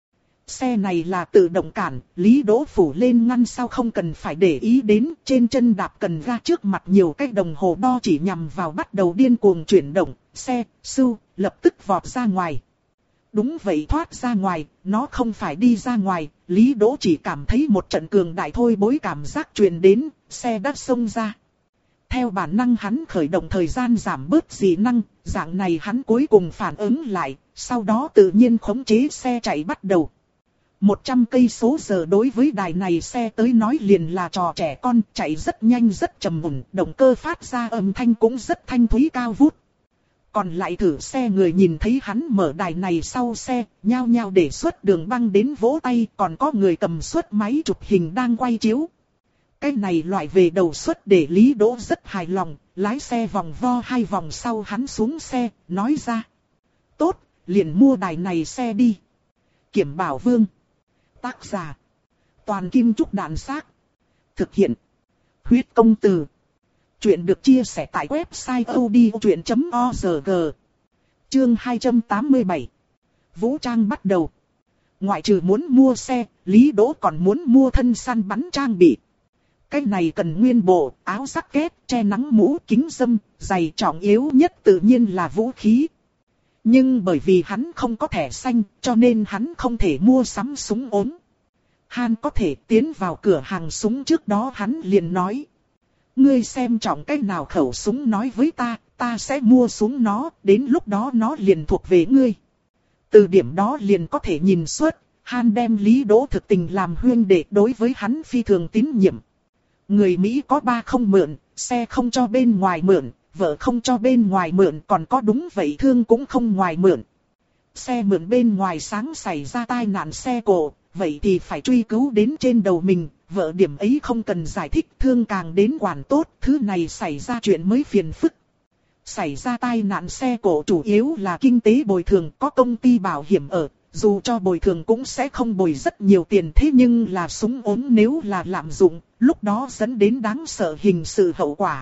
Xe này là tự động cản, Lý Đỗ phủ lên ngăn sau không cần phải để ý đến, trên chân đạp cần ga trước mặt nhiều cái đồng hồ đo chỉ nhằm vào bắt đầu điên cuồng chuyển động, xe, sưu, lập tức vọt ra ngoài. Đúng vậy, thoát ra ngoài, nó không phải đi ra ngoài, Lý Đỗ chỉ cảm thấy một trận cường đại thôi bối cảm giác truyền đến, xe đã xông ra. Theo bản năng hắn khởi động thời gian giảm bớt dị năng, dạng này hắn cuối cùng phản ứng lại, sau đó tự nhiên khống chế xe chạy bắt đầu. một trăm cây số giờ đối với đài này xe tới nói liền là trò trẻ con, chạy rất nhanh rất trầm ổn, động cơ phát ra âm thanh cũng rất thanh thúy cao vút. Còn lại thử xe người nhìn thấy hắn mở đài này sau xe, nhao nhao để xuất đường băng đến vỗ tay, còn có người cầm suất máy chụp hình đang quay chiếu. Cái này loại về đầu suất để Lý Đỗ rất hài lòng, lái xe vòng vo hai vòng sau hắn xuống xe, nói ra. Tốt, liền mua đài này xe đi. Kiểm Bảo Vương. Tác giả. Toàn Kim Trúc Đạn Xác. Thực hiện. Huyết Công Từ. Chuyện được chia sẻ tại website odchuyện chấm org. Chương hai trăm tám mươi bảy. Vũ trang bắt đầu. Ngoại trừ muốn mua xe, Lý Đỗ còn muốn mua thân săn bắn trang bị. Cái này cần nguyên bộ, áo giáp kết, che nắng mũ, kính râm, giày, trọng yếu nhất tự nhiên là vũ khí. Nhưng bởi vì hắn không có thẻ xanh, cho nên hắn không thể mua sắm súng ốm. Han có thể tiến vào cửa hàng súng trước đó hắn liền nói. Ngươi xem trọng cái nào khẩu súng nói với ta, ta sẽ mua súng nó, đến lúc đó nó liền thuộc về ngươi. Từ điểm đó liền có thể nhìn suốt, Han đem Lý Đỗ thực tình làm huynh đệ, đối với hắn phi thường tín nhiệm. Người Mỹ có ba không mượn, xe không cho bên ngoài mượn, vợ không cho bên ngoài mượn, còn có đúng vậy thương cũng không ngoài mượn. Xe mượn bên ngoài sáng xảy ra tai nạn xe cộ, vậy thì phải truy cứu đến trên đầu mình, vợ điểm ấy không cần giải thích, thương càng đến quản tốt, thứ này xảy ra chuyện mới phiền phức. Xảy ra tai nạn xe cộ chủ yếu là kinh tế bồi thường, có công ty bảo hiểm ở, dù cho bồi thường cũng sẽ không bồi rất nhiều tiền, thế nhưng là súng ốm nếu là lạm dụng, lúc đó dẫn đến đáng sợ hình sự hậu quả.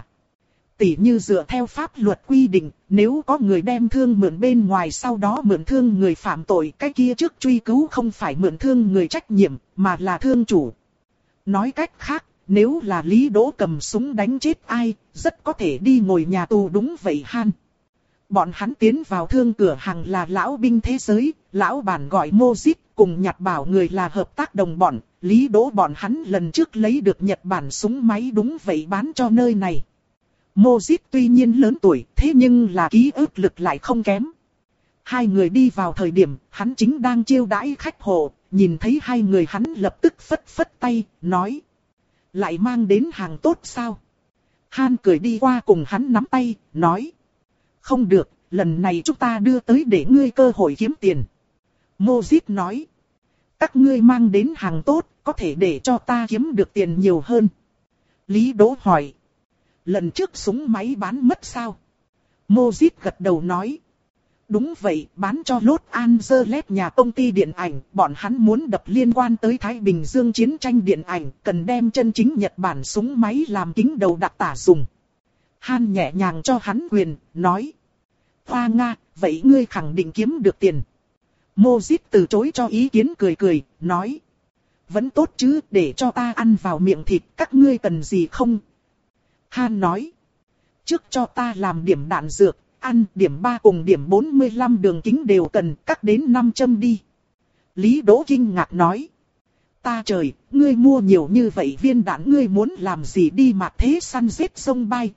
Tỉ như dựa theo pháp luật quy định, nếu có người đem thương mượn bên ngoài sau đó mượn thương người phạm tội, cái kia trước truy cứu không phải mượn thương người trách nhiệm, mà là thương chủ. Nói cách khác, nếu là Lý Đỗ cầm súng đánh chết ai, rất có thể đi ngồi nhà tù. Đúng vậy Han. Bọn hắn tiến vào thương cửa hàng là lão binh thế giới, lão bản gọi Mojit, cùng Nhật Bảo người là hợp tác đồng bọn. Lý Đỗ bọn hắn lần trước lấy được Nhật Bản súng máy đúng vậy bán cho nơi này. Mojit tuy nhiên lớn tuổi, thế nhưng là ký ức lực lại không kém. Hai người đi vào thời điểm, hắn chính đang chiêu đãi khách hộ, nhìn thấy hai người hắn lập tức phất phất tay, nói. Lại mang đến hàng tốt sao? Han cười đi qua cùng hắn nắm tay, nói. Không được, lần này chúng ta đưa tới để ngươi cơ hội kiếm tiền. Mojit nói. Các ngươi mang đến hàng tốt, có thể để cho ta kiếm được tiền nhiều hơn. Lý Đỗ hỏi. Lần trước súng máy bán mất sao? Mojit gật đầu nói. Đúng vậy, bán cho Los Angeles nhà công ty điện ảnh, bọn hắn muốn đập liên quan tới Thái Bình Dương chiến tranh điện ảnh, cần đem chân chính Nhật Bản súng máy làm kính đầu đặc tả dùng. Han nhẹ nhàng cho hắn quyền, nói. Hoa Nga, vậy ngươi khẳng định kiếm được tiền. Mojit từ chối cho ý kiến cười cười, nói. Vẫn tốt chứ, để cho ta ăn vào miệng thịt, các ngươi cần gì không? Han nói. Trước cho ta làm điểm đạn dược, ăn điểm ba cùng điểm bốn mươi lăm đường kính đều cần, cắt đến năm châm đi. Lý Đỗ kinh ngạc nói. Ta trời, ngươi mua nhiều như vậy viên đạn ngươi muốn làm gì đi mà thế săn giết sông bay.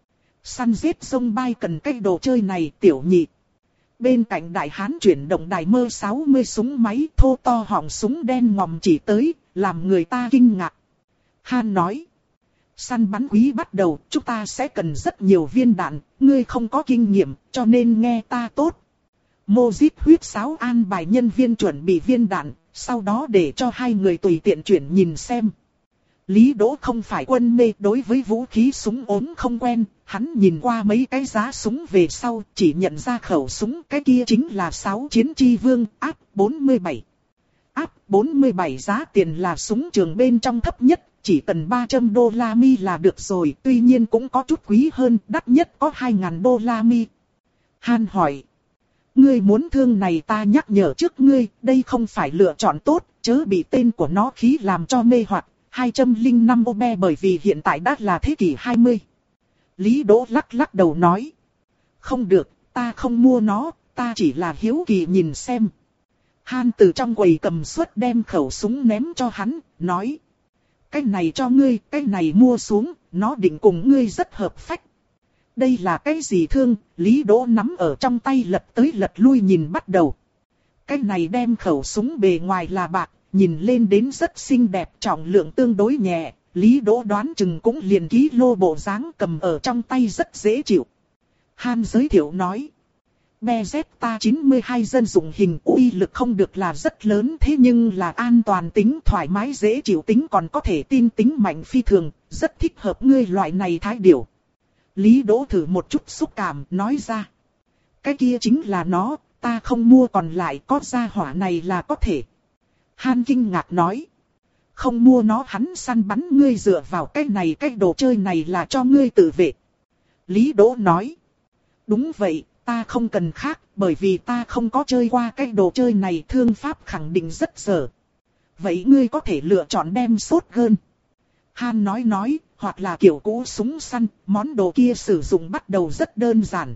Săn giết sông bay cần cái đồ chơi này tiểu nhị. Bên cạnh đại hán chuyển động đài mơ sáu mươi súng máy thô to họng súng đen ngòm chỉ tới, làm người ta kinh ngạc. Han nói. Săn bắn quý bắt đầu, chúng ta sẽ cần rất nhiều viên đạn, ngươi không có kinh nghiệm, cho nên nghe ta tốt. Mojit huyết sáo an bài nhân viên chuẩn bị viên đạn, sau đó để cho hai người tùy tiện chuyển nhìn xem. Lý Đỗ không phải quân mê, đối với vũ khí súng ốm không quen, hắn nhìn qua mấy cái giá súng về sau, chỉ nhận ra khẩu súng, cái kia chính là sáu chiến chi vương, áp bốn mươi bảy. Áp bốn mươi bảy giá tiền là súng trường bên trong thấp nhất. Chỉ cần ba trăm đô la mi là được rồi, tuy nhiên cũng có chút quý hơn, đắt nhất có hai nghìn đô la mi. Han hỏi. Ngươi muốn thương này ta nhắc nhở trước ngươi, đây không phải lựa chọn tốt, chớ bị tên của nó khí làm cho mê hoặc. hai trăm lẻ năm ô be bởi vì hiện tại đã là thế kỷ hai mươi. Lý Đỗ lắc lắc đầu nói. Không được, ta không mua nó, ta chỉ là hiếu kỳ nhìn xem. Han từ trong quầy cầm suất đem khẩu súng ném cho hắn, nói. Cái này cho ngươi, cái này mua xuống, nó định cùng ngươi rất hợp phách. Đây là cái gì thương? Lý Đỗ nắm ở trong tay lật tới lật lui nhìn bắt đầu. Cái này đem khẩu súng bề ngoài là bạc, nhìn lên đến rất xinh đẹp, trọng lượng tương đối nhẹ. Lý Đỗ đoán chừng cũng liền ký lô bộ dáng, cầm ở trong tay rất dễ chịu. Han giới thiệu nói. Bethesda chín mươi hai dân dụng hình uy lực không được là rất lớn, thế nhưng là an toàn tính thoải mái dễ chịu tính còn có thể tin tính mạnh phi thường, rất thích hợp ngươi loại này thái điểu. Lý Đỗ thử một chút xúc cảm, nói ra. Cái kia chính là nó, ta không mua còn lại có gia hỏa này là có thể. Han kinh ngạc nói. Không mua nó hắn săn bắn ngươi dựa vào cái này, cái đồ chơi này là cho ngươi tự vệ. Lý Đỗ nói. Đúng vậy, ta không cần khác, bởi vì ta không có chơi qua cái đồ chơi này, thương pháp khẳng định rất dở. Vậy ngươi có thể lựa chọn đem shotgun. Han nói nói, hoặc là kiểu cũ súng săn, món đồ kia sử dụng bắt đầu rất đơn giản.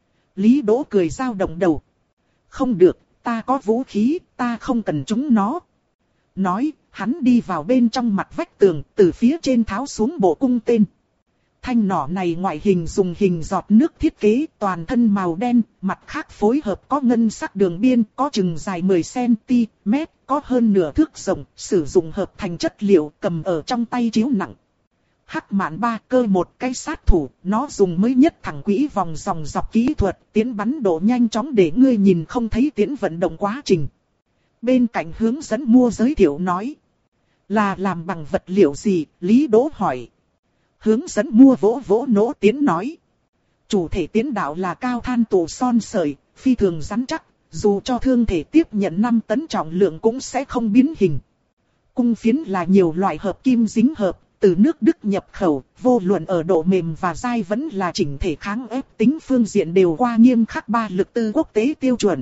Lý Đỗ cười dao động đầu. Không được, ta có vũ khí, ta không cần chúng nó. Nói, hắn đi vào bên trong mặt vách tường, từ phía trên tháo xuống bộ cung tên. Thanh nỏ này ngoại hình dùng hình giọt nước thiết kế, toàn thân màu đen, mặt khác phối hợp có ngân sắc đường biên, có chừng dài mười xăng-ti-mét, có hơn nửa thước rộng, sử dụng hợp thành chất liệu, cầm ở trong tay chiếu nặng. Hắc Mạn ba cơ một cái sát thủ, nó dùng mới nhất thẳng quỹ vòng dòng dọc kỹ thuật, tiến bắn độ nhanh chóng để ngươi nhìn không thấy tiến vận động quá trình. Bên cạnh hướng dẫn mua giới thiệu nói, là làm bằng vật liệu gì, Lý Đỗ hỏi. Hướng dẫn mua vỗ vỗ nỗ tiến nói. Chủ thể tiến đạo là cao than tụ son sợi, phi thường rắn chắc, dù cho thương thể tiếp nhận năm tấn trọng lượng cũng sẽ không biến hình. Cung phiến là nhiều loại hợp kim dính hợp, từ nước Đức nhập khẩu, vô luận ở độ mềm và dai vẫn là chỉnh thể kháng ép tính phương diện đều qua nghiêm khắc ba lực tư quốc tế tiêu chuẩn.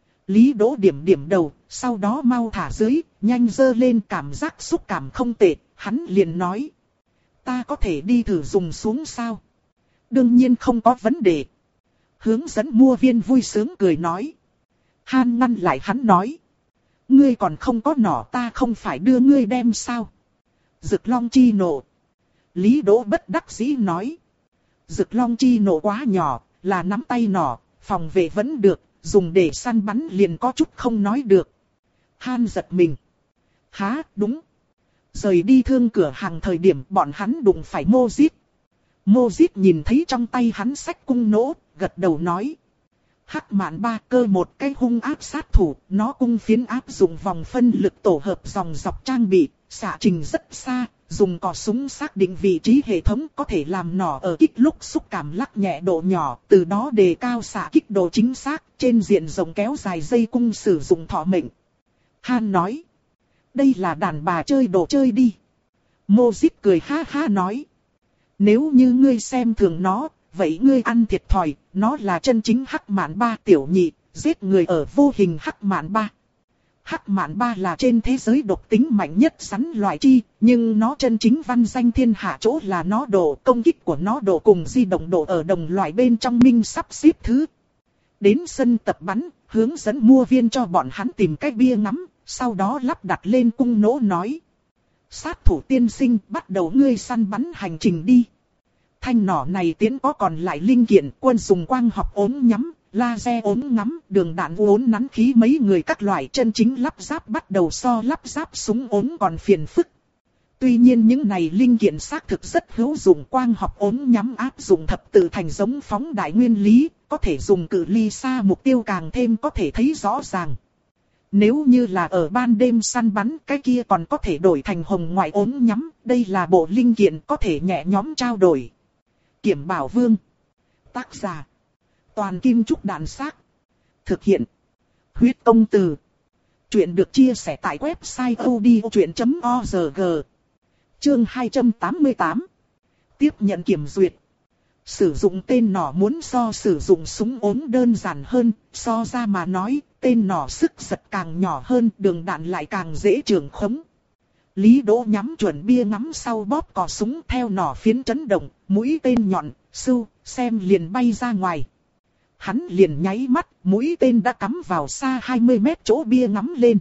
Lý Đỗ điểm điểm đầu, sau đó mau thả dưới, nhanh dơ lên cảm giác xúc cảm không tệ, hắn liền nói. Ta có thể đi thử dùng xuống sao? Đương nhiên không có vấn đề. Hướng dẫn mua viên vui sướng cười nói. Han ngăn lại hắn nói. Ngươi còn không có nỏ ta không phải đưa ngươi đem sao? Dực Long chi nộ. Lý Đỗ bất đắc dĩ nói. Dực Long chi nộ quá nhỏ, là nắm tay nỏ, phòng vệ vẫn được, dùng để săn bắn liền có chút không nói được. Han giật mình. Há, đúng. Rời đi thương cửa hàng thời điểm bọn hắn đụng phải Mojit. Mojit nhìn thấy trong tay hắn xách cung nỗ, gật đầu nói. Hắc Mạn ba cơ một cái hung áp sát thủ, nó cung phiến áp dụng vòng phân lực tổ hợp dòng dọc trang bị, xạ trình rất xa, dùng cò súng xác định vị trí hệ thống có thể làm nỏ ở kích lúc xúc cảm lắc nhẹ độ nhỏ, từ đó đề cao xạ kích độ chính xác, trên diện rộng kéo dài dây cung sử dụng thọ mệnh. Han nói. Đây là đàn bà chơi đồ chơi đi. Mojit cười ha ha nói. Nếu như ngươi xem thường nó, vậy ngươi ăn thiệt thòi, nó là chân chính Hắc Mạn ba tiểu nhị, giết người ở vô hình Hắc Mạn ba. Hắc Mạn ba là trên thế giới độc tính mạnh nhất rắn loại chi, nhưng nó chân chính văn danh thiên hạ chỗ là nó độ công kích của nó độ cùng di động độ ở đồng loại bên trong minh sắp xếp thứ. Đến sân tập bắn, hướng dẫn mua viên cho bọn hắn tìm cái bia ngắm. Sau đó lắp đặt lên cung nỗ nói. Sát thủ tiên sinh bắt đầu ngươi săn bắn hành trình đi. Thanh nỏ này tiến có còn lại linh kiện quân dùng quang học ốm nhắm, laser ốm ngắm, đường đạn uốn nắn khí mấy người các loại chân chính lắp ráp bắt đầu so lắp ráp súng ốm còn phiền phức. Tuy nhiên những này linh kiện xác thực rất hữu dụng quang học ốm nhắm áp dụng thập tự thành giống phóng đại nguyên lý, có thể dùng cự ly xa mục tiêu càng thêm có thể thấy rõ ràng. Nếu như là ở ban đêm săn bắn cái kia còn có thể đổi thành hồng ngoại ốm nhắm, đây là bộ linh kiện có thể nhẹ nhõm trao đổi. Kiểm Bảo Vương. Tác giả. Toàn Kim Trúc Đạn Xác. Thực hiện. Huyết Công Từ. Chuyện được chia sẻ tại website odchuyện chấm org. Chương hai trăm tám mươi tám. Tiếp nhận kiểm duyệt. Sử dụng tên nỏ muốn so sử dụng súng ốm đơn giản hơn, so ra mà nói, tên nỏ sức giật càng nhỏ hơn, đường đạn lại càng dễ trường khống. Lý Đỗ nhắm chuẩn bia ngắm sau bóp cò súng theo nỏ phiến chấn động, mũi tên nhọn, sưu, xem liền bay ra ngoài. Hắn liền nháy mắt, mũi tên đã cắm vào xa hai mươi mét chỗ bia ngắm lên.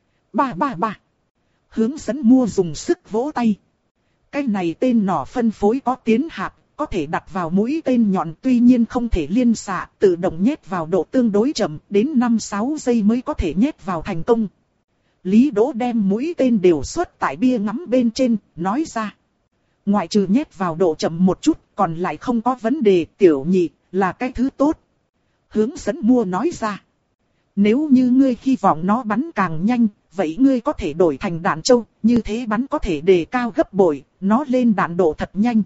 Ba ba ba. Hướng dẫn mua dùng sức vỗ tay. Cái này tên nỏ phân phối có tiến hạp, có thể đặt vào mũi tên nhọn, tuy nhiên không thể liên xạ, tự động nhét vào độ tương đối chậm, đến năm sáu giây mới có thể nhét vào thành công. Lý Đỗ đem mũi tên đều xuất tại bia ngắm bên trên, nói ra. Ngoại trừ nhét vào độ chậm một chút, còn lại không có vấn đề, tiểu nhị, là cái thứ tốt. Hướng dẫn mua nói ra. Nếu như ngươi hy vọng nó bắn càng nhanh, vậy ngươi có thể đổi thành đạn châu, như thế bắn có thể đề cao gấp bội, nó lên đạn độ thật nhanh.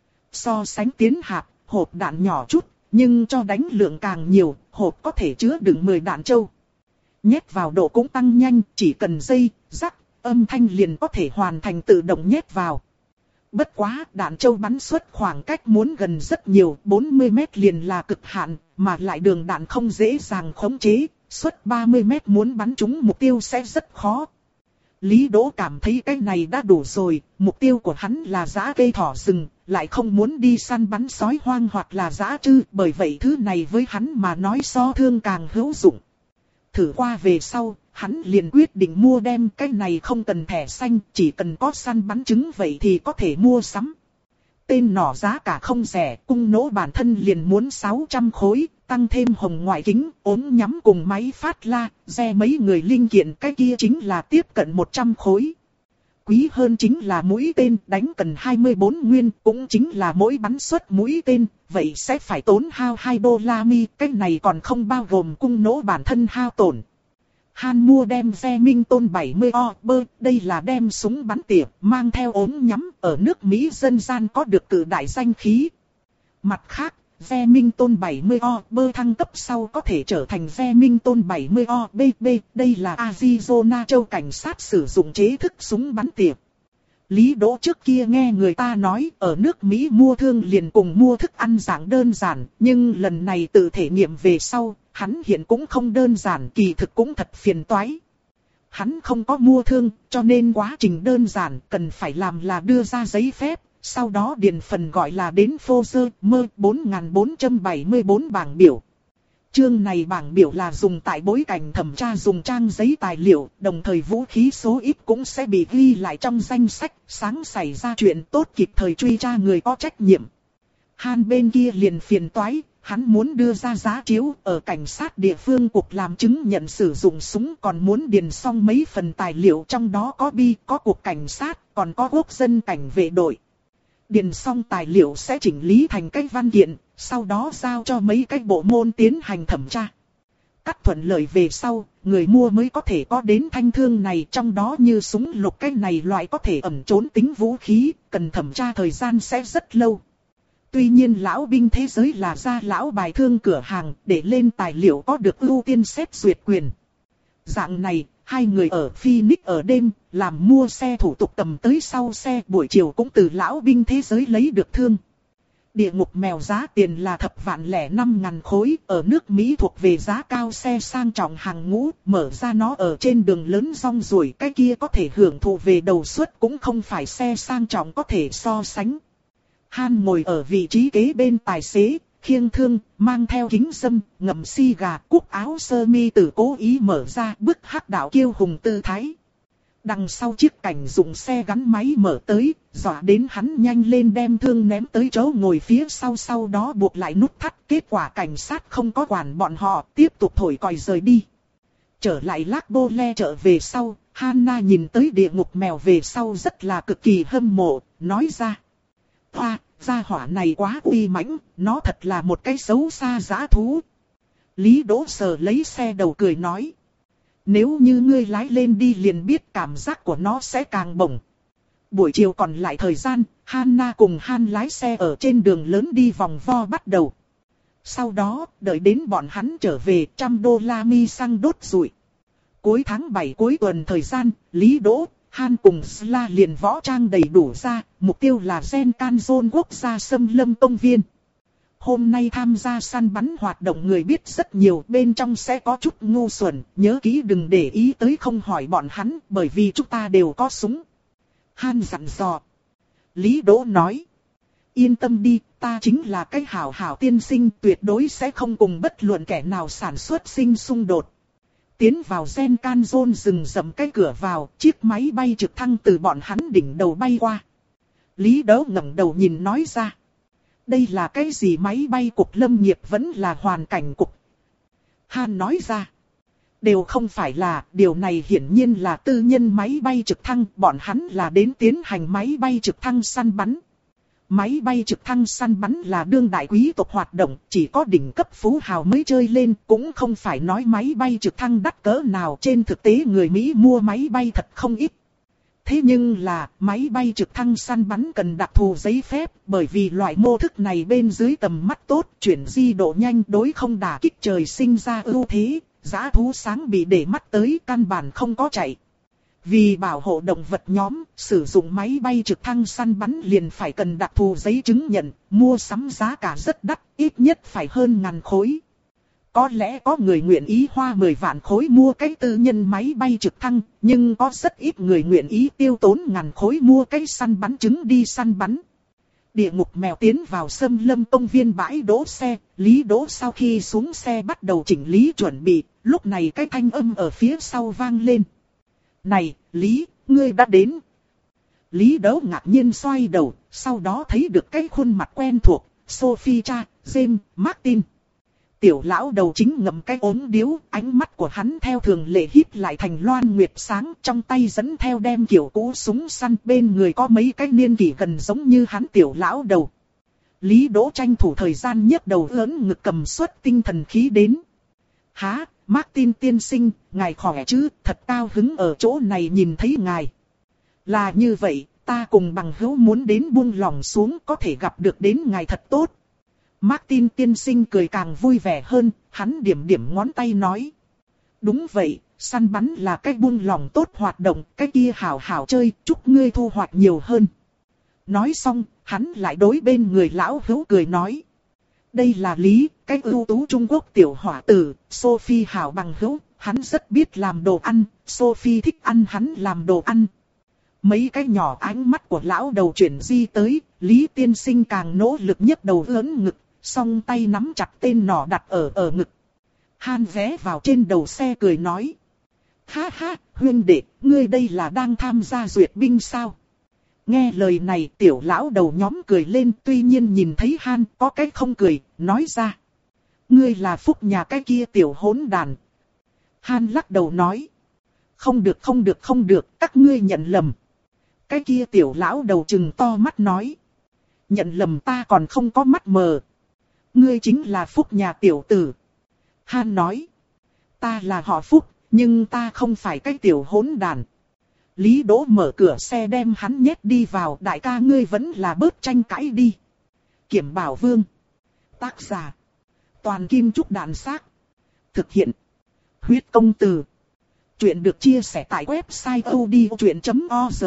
So sánh tiến hạp, hộp đạn nhỏ chút, nhưng cho đánh lượng càng nhiều, hộp có thể chứa đựng mười đạn châu. Nhét vào độ cũng tăng nhanh, chỉ cần dây, rắc, âm thanh liền có thể hoàn thành tự động nhét vào. Bất quá, đạn châu bắn xuất khoảng cách muốn gần rất nhiều, bốn mươi mét liền là cực hạn, mà lại đường đạn không dễ dàng khống chế, suốt ba mươi mét muốn bắn trúng mục tiêu sẽ rất khó. Lý Đỗ cảm thấy cái này đã đủ rồi, mục tiêu của hắn là dã cây thỏ rừng, lại không muốn đi săn bắn sói hoang hoặc là dã trư, bởi vậy thứ này với hắn mà nói so thương càng hữu dụng. Thử qua về sau, hắn liền quyết định mua đem, cái này không cần thẻ xanh, chỉ cần có săn bắn trứng vậy thì có thể mua sắm. Tên nỏ giá cả không rẻ, cung nỗ bản thân liền muốn sáu trăm khối, tăng thêm hồng ngoại kính, ốm nhắm cùng máy phát la, re mấy người linh kiện, cái kia chính là tiếp cận một trăm khối. Quý hơn chính là mũi tên, đánh cần hai mươi bốn nguyên, cũng chính là mỗi bắn xuất mũi tên, vậy sẽ phải tốn hao hai đô la mi, cái này còn không bao gồm cung nỗ bản thân hao tổn. Han mua đem Remington bảy mươi O B, đây là đem súng bắn tỉa, mang theo ốm nhắm, ở nước Mỹ dân gian có được cự đại danh khí. Mặt khác, Remington bảy mươi O B thăng cấp sau có thể trở thành Remington bảy mươi O B B, đây là Arizona châu cảnh sát sử dụng chế thức súng bắn tỉa. Lý Đỗ trước kia nghe người ta nói ở nước Mỹ mua thương liền cùng mua thức ăn dạng đơn giản, nhưng lần này tự thể nghiệm về sau, hắn hiện cũng không đơn giản, kỳ thực cũng thật phiền toái. Hắn không có mua thương, cho nên quá trình đơn giản, cần phải làm là đưa ra giấy phép, sau đó điền phần gọi là đến phô sơ mơ bốn nghìn bốn trăm bảy mươi bốn bảng biểu. Chương này bảng biểu là dùng tại bối cảnh thẩm tra dùng trang giấy tài liệu, đồng thời vũ khí số ít cũng sẽ bị ghi lại trong danh sách, sáng xảy ra chuyện tốt kịp thời truy tra người có trách nhiệm. Han bên kia liền phiền toái, hắn muốn đưa ra giá chiếu ở cảnh sát địa phương cục làm chứng nhận sử dụng súng, còn muốn điền xong mấy phần tài liệu, trong đó có bi, có cục cảnh sát, còn có quốc dân cảnh vệ đội. Điền xong tài liệu sẽ chỉnh lý thành cái văn kiện, sau đó giao cho mấy cái bộ môn tiến hành thẩm tra. Cắt thuận lợi về sau, người mua mới có thể có đến thanh thương này, trong đó như súng lục cái này loại có thể ẩn trốn tính vũ khí, cần thẩm tra thời gian sẽ rất lâu. Tuy nhiên lão binh thế giới là ra lão bài thương cửa hàng, để lên tài liệu có được ưu tiên xét duyệt quyền. Dạng này, hai người ở Phoenix ở đêm, làm mua xe thủ tục cầm tới sau xe, buổi chiều cũng từ lão binh thế giới lấy được thương. Địa ngục mèo giá tiền là thập vạn lẻ năm ngàn khối, ở nước Mỹ thuộc về giá cao xe sang trọng hàng ngũ, mở ra nó ở trên đường lớn rong ruổi, cái kia có thể hưởng thụ về đầu suất cũng không phải xe sang trọng có thể so sánh. Han ngồi ở vị trí kế bên tài xế, khiêng thương, mang theo kính râm, ngậm xì gà, cúc áo sơ mi tử cố ý mở ra bức hắc đạo kiêu hùng tư thái. Đằng sau chiếc cảnh dùng xe gắn máy mở tới, dọa đến hắn nhanh lên đem thương ném tới chỗ ngồi phía sau, sau đó buộc lại nút thắt. Kết quả cảnh sát không có quản bọn họ, tiếp tục thổi còi rời đi. Trở lại Lac Bô Le trở về sau, Hana nhìn tới địa ngục mèo về sau rất là cực kỳ hâm mộ, nói ra. Hoa, gia hỏa này quá uy mãnh, nó thật là một cái xấu xa dã thú. Lý Đỗ sờ lấy xe đầu cười nói. Nếu như ngươi lái lên đi liền biết cảm giác của nó sẽ càng bổng. Buổi chiều còn lại thời gian, Hana cùng Han lái xe ở trên đường lớn đi vòng vo bắt đầu. Sau đó, đợi đến bọn hắn trở về, trăm đô la mi xăng đốt rụi. Cuối tháng bảy cuối tuần thời gian, Lý Đỗ, Han cùng Sla liền võ trang đầy đủ ra, mục tiêu là Gen Canzon quốc gia xâm lâm công viên. hôm nay tham gia săn bắn hoạt động người biết rất nhiều, bên trong sẽ có chút ngu xuẩn, nhớ kỹ đừng để ý tới không hỏi bọn hắn, bởi vì chúng ta đều có súng. Han dặn dò. Lý Đỗ nói. Yên tâm đi, ta chính là cái hảo hảo tiên sinh, tuyệt đối sẽ không cùng bất luận kẻ nào sản xuất sinh xung đột. Tiến vào gen can zone rừng rậm cái cửa vào, chiếc máy bay trực thăng từ bọn hắn đỉnh đầu bay qua. Lý Đỗ ngẩng đầu nhìn nói ra. Đây là cái gì, máy bay cục lâm nghiệp vẫn là hoàn cảnh cục? Han nói ra. Đều không phải là, điều này hiển nhiên là tư nhân máy bay trực thăng, bọn hắn là đến tiến hành máy bay trực thăng săn bắn. Máy bay trực thăng săn bắn là đương đại quý tộc hoạt động, chỉ có đỉnh cấp phú hào mới chơi lên, cũng không phải nói máy bay trực thăng đắt cỡ nào, trên thực tế người Mỹ mua máy bay thật không ít. Thế nhưng là, máy bay trực thăng săn bắn cần đặc thù giấy phép, bởi vì loại mô thức này bên dưới tầm mắt tốt, chuyển di độ nhanh đối không đả kích trời sinh ra ưu thế, dã thú sáng bị để mắt tới căn bản không có chạy. Vì bảo hộ động vật nhóm, sử dụng máy bay trực thăng săn bắn liền phải cần đặc thù giấy chứng nhận, mua sắm giá cả rất đắt, ít nhất phải hơn ngàn khối. Có lẽ có người nguyện ý hoa mười vạn khối mua cái tư nhân máy bay trực thăng, nhưng có rất ít người nguyện ý tiêu tốn ngàn khối mua cái săn bắn trứng đi săn bắn. Địa ngục mèo tiến vào Sâm Lâm công viên bãi đỗ xe, Lý Đỗ sau khi xuống xe bắt đầu chỉnh lý chuẩn bị, lúc này cái thanh âm ở phía sau vang lên. Này, Lý, ngươi đã đến. Lý Đỗ ngạc nhiên xoay đầu, sau đó thấy được cái khuôn mặt quen thuộc, Sophie cha, James, Martin. Tiểu lão đầu chính ngậm cái ốm điếu, ánh mắt của hắn theo thường lệ híp lại thành loan nguyệt sáng, trong tay dẫn theo đem kiểu cũ súng săn, bên người có mấy cái niên kỷ gần giống như hắn tiểu lão đầu. Lý Đỗ tranh thủ thời gian nhấc đầu ưỡn ngực cầm suất tinh thần khí đến. Há, Martin tiên sinh, ngài khỏe chứ, thật cao hứng ở chỗ này nhìn thấy ngài. Là như vậy, ta cùng bằng hữu muốn đến buông lòng xuống, có thể gặp được đến ngài thật tốt. Martin tiên sinh cười càng vui vẻ hơn, hắn điểm điểm ngón tay nói. Đúng vậy, săn bắn là cái buông lòng tốt hoạt động, cái kia hảo hảo chơi, chúc ngươi thu hoạch nhiều hơn. Nói xong, hắn lại đối bên người lão hữu cười nói. Đây là Lý, cái ưu tú Trung Quốc tiểu hỏa tử, Sophie hảo bằng hữu, hắn rất biết làm đồ ăn, Sophie thích ăn hắn làm đồ ăn. Mấy cái nhỏ ánh mắt của lão đầu chuyển di tới, Lý tiên sinh càng nỗ lực nhấc đầu ưỡn ngực, song tay nắm chặt tên nỏ đặt ở ở ngực. Han ghé vào trên đầu xe cười nói. Ha ha, huynh đệ, ngươi đây là đang tham gia duyệt binh sao? Nghe lời này tiểu lão đầu nhóm cười lên, tuy nhiên nhìn thấy Han có cái không cười, nói ra. Ngươi là phúc nhà cái kia tiểu hỗn đàn. Han lắc đầu nói. Không được không được không được, các ngươi nhận lầm. Cái kia tiểu lão đầu trừng to mắt nói. Nhận lầm ta còn không có mắt mờ. Ngươi chính là phúc nhà tiểu tử. Han nói. Ta là họ phúc, nhưng ta không phải cái tiểu hỗn đàn. Lý Đỗ mở cửa xe đem hắn nhét đi vào, đại ca ngươi vẫn là bớt tranh cãi đi. Kiểm Bảo Vương. Tác giả. Toàn Kim Trúc Đạn Xác. Thực hiện. Huyết Công Từ. Chuyện được chia sẻ tại website odchuyện chấm org.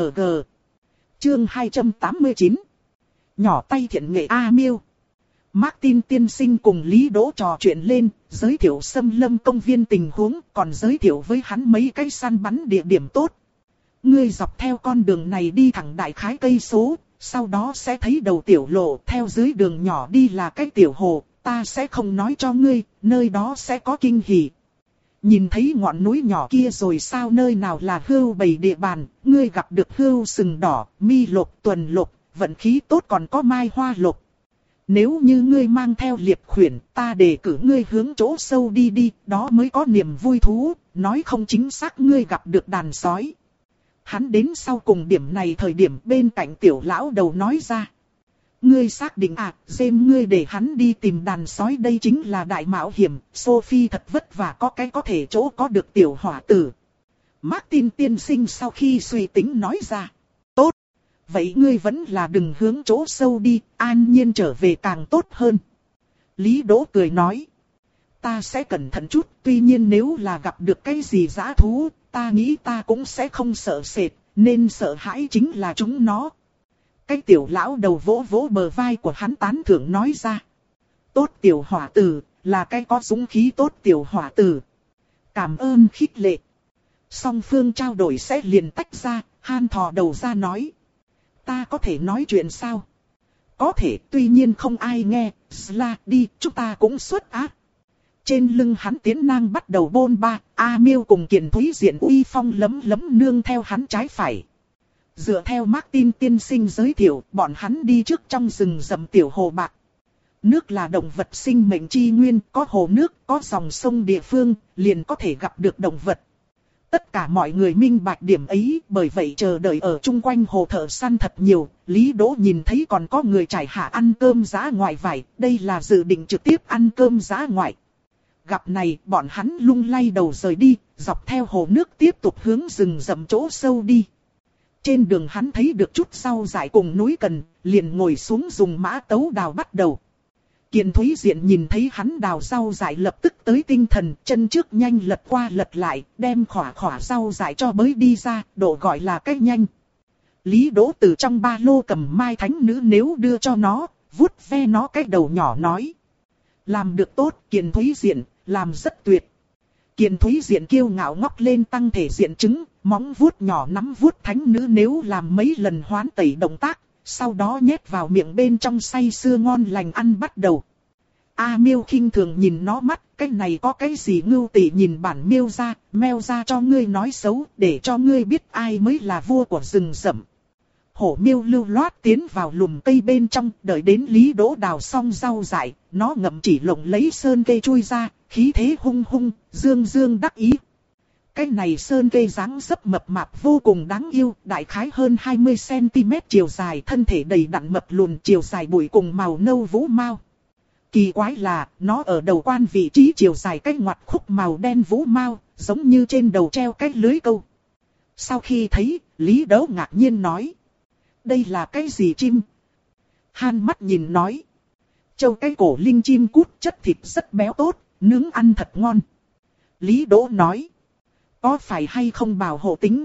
Chương hai trăm tám mươi chín. Nhỏ tay thiện nghệ A Miêu. Martin tiên sinh cùng Lý Đỗ trò chuyện lên, giới thiệu Sâm Lâm công viên tình huống, còn giới thiệu với hắn mấy cái săn bắn địa điểm tốt. Ngươi dọc theo con đường này đi thẳng đại khái cây số, sau đó sẽ thấy đầu tiểu lộ, theo dưới đường nhỏ đi là cái tiểu hồ, ta sẽ không nói cho ngươi, nơi đó sẽ có kinh hỉ. Nhìn thấy ngọn núi nhỏ kia rồi sao, nơi nào là hươu bầy địa bàn, ngươi gặp được hươu sừng đỏ, mi lộc, tuần lộc, vận khí tốt còn có mai hoa lộc. Nếu như ngươi mang theo liệp khuyển, ta đề cử ngươi hướng chỗ sâu đi đi, đó mới có niềm vui thú, nói không chính xác ngươi gặp được đàn sói. Hắn đến sau cùng điểm này thời điểm bên cạnh tiểu lão đầu nói ra. Ngươi xác định à, James ngươi để hắn đi tìm đàn sói đây chính là đại mạo hiểm, Sophie thật vất vả có cái có thể chỗ có được tiểu hỏa tử. Martin tiên sinh sau khi suy tính nói ra. Tốt, vậy ngươi vẫn là đừng hướng chỗ sâu đi, an nhiên trở về càng tốt hơn. Lý Đỗ cười nói. Ta sẽ cẩn thận chút, tuy nhiên nếu là gặp được cái gì dã thú, ta nghĩ ta cũng sẽ không sợ sệt, nên sợ hãi chính là chúng nó. Cái tiểu lão đầu vỗ vỗ bờ vai của hắn tán thưởng nói ra. tốt tiểu hỏa tử, là cái có dũng khí tốt tiểu hỏa tử. Cảm ơn khích lệ. Song phương trao đổi sẽ liền tách ra, Han thò đầu ra nói. Ta có thể nói chuyện sao? Có thể, tuy nhiên không ai nghe, Sla đi, chúng ta cũng xuất ác. Trên lưng hắn tiến nang bắt đầu bôn ba, A Miêu cùng Kiền Thúy Diện uy phong lấm lấm nương theo hắn trái phải. Dựa theo Martin tiên sinh giới thiệu, bọn hắn đi trước trong rừng rậm tiểu hồ bạc. Nước là động vật sinh mệnh chi nguyên, có hồ nước, có dòng sông địa phương, liền có thể gặp được động vật. Tất cả mọi người minh bạch điểm ấy, bởi vậy chờ đợi ở chung quanh hồ thợ săn thật nhiều. Lý Đỗ nhìn thấy còn có người trải hạ ăn cơm giã ngoại vải, đây là dự định trực tiếp ăn cơm giã ngoại. Gặp này, bọn hắn lung lay đầu rời đi, dọc theo hồ nước tiếp tục hướng rừng rậm chỗ sâu đi. Trên đường hắn thấy được chút rau dại cùng núi cần, liền ngồi xuống dùng mã tấu đào bắt đầu. Kiền Thúy Diện nhìn thấy hắn đào rau dại lập tức tới tinh thần, chân trước nhanh lật qua lật lại, đem khỏa khỏa rau dại cho bới đi ra, độ gọi là cách nhanh. Lý Đỗ từ trong ba lô cầm mai thánh nữ nếu đưa cho nó, vuốt ve nó cái đầu nhỏ nói. Làm được tốt, Kiền Thúy Diện, làm rất tuyệt. Kiền Thúy Diện kiêu ngạo ngóc lên tăng thể diện chứng, móng vuốt nhỏ nắm vuốt thánh nữ nếu làm mấy lần hoán tẩy động tác. Sau đó nhét vào miệng bên trong say sưa ngon lành ăn bắt đầu. A Miêu khinh thường nhìn nó mắt, cái này có cái gì ngưu tị nhìn bản miêu ra, meo ra cho ngươi nói xấu, để cho ngươi biết ai mới là vua của rừng rậm. Hổ Miêu lưu loát tiến vào lùm cây bên trong, đợi đến Lý Đỗ đào xong rau dại, nó ngậm chỉ lồng lấy sơn cây chui ra, khí thế hung hung, dương dương đắc ý. Cái này sơn cây dáng dấp mập mạp vô cùng đáng yêu, đại khái hơn hai mươi xăng-ti-mét chiều dài, thân thể đầy đặn mập lùn, chiều dài bụi cùng màu nâu vũ mao. Kỳ quái là, nó ở đầu quan vị trí chiều dài cái ngoặt khúc màu đen vũ mao, giống như trên đầu treo cái lưới câu. Sau khi thấy, Lý Đỗ ngạc nhiên nói. Đây là cái gì chim? Han mắt nhìn nói. Châu cái cổ linh chim cút, chất thịt rất béo tốt, nướng ăn thật ngon. Lý Đỗ nói. Có phải hay không bảo hộ tính?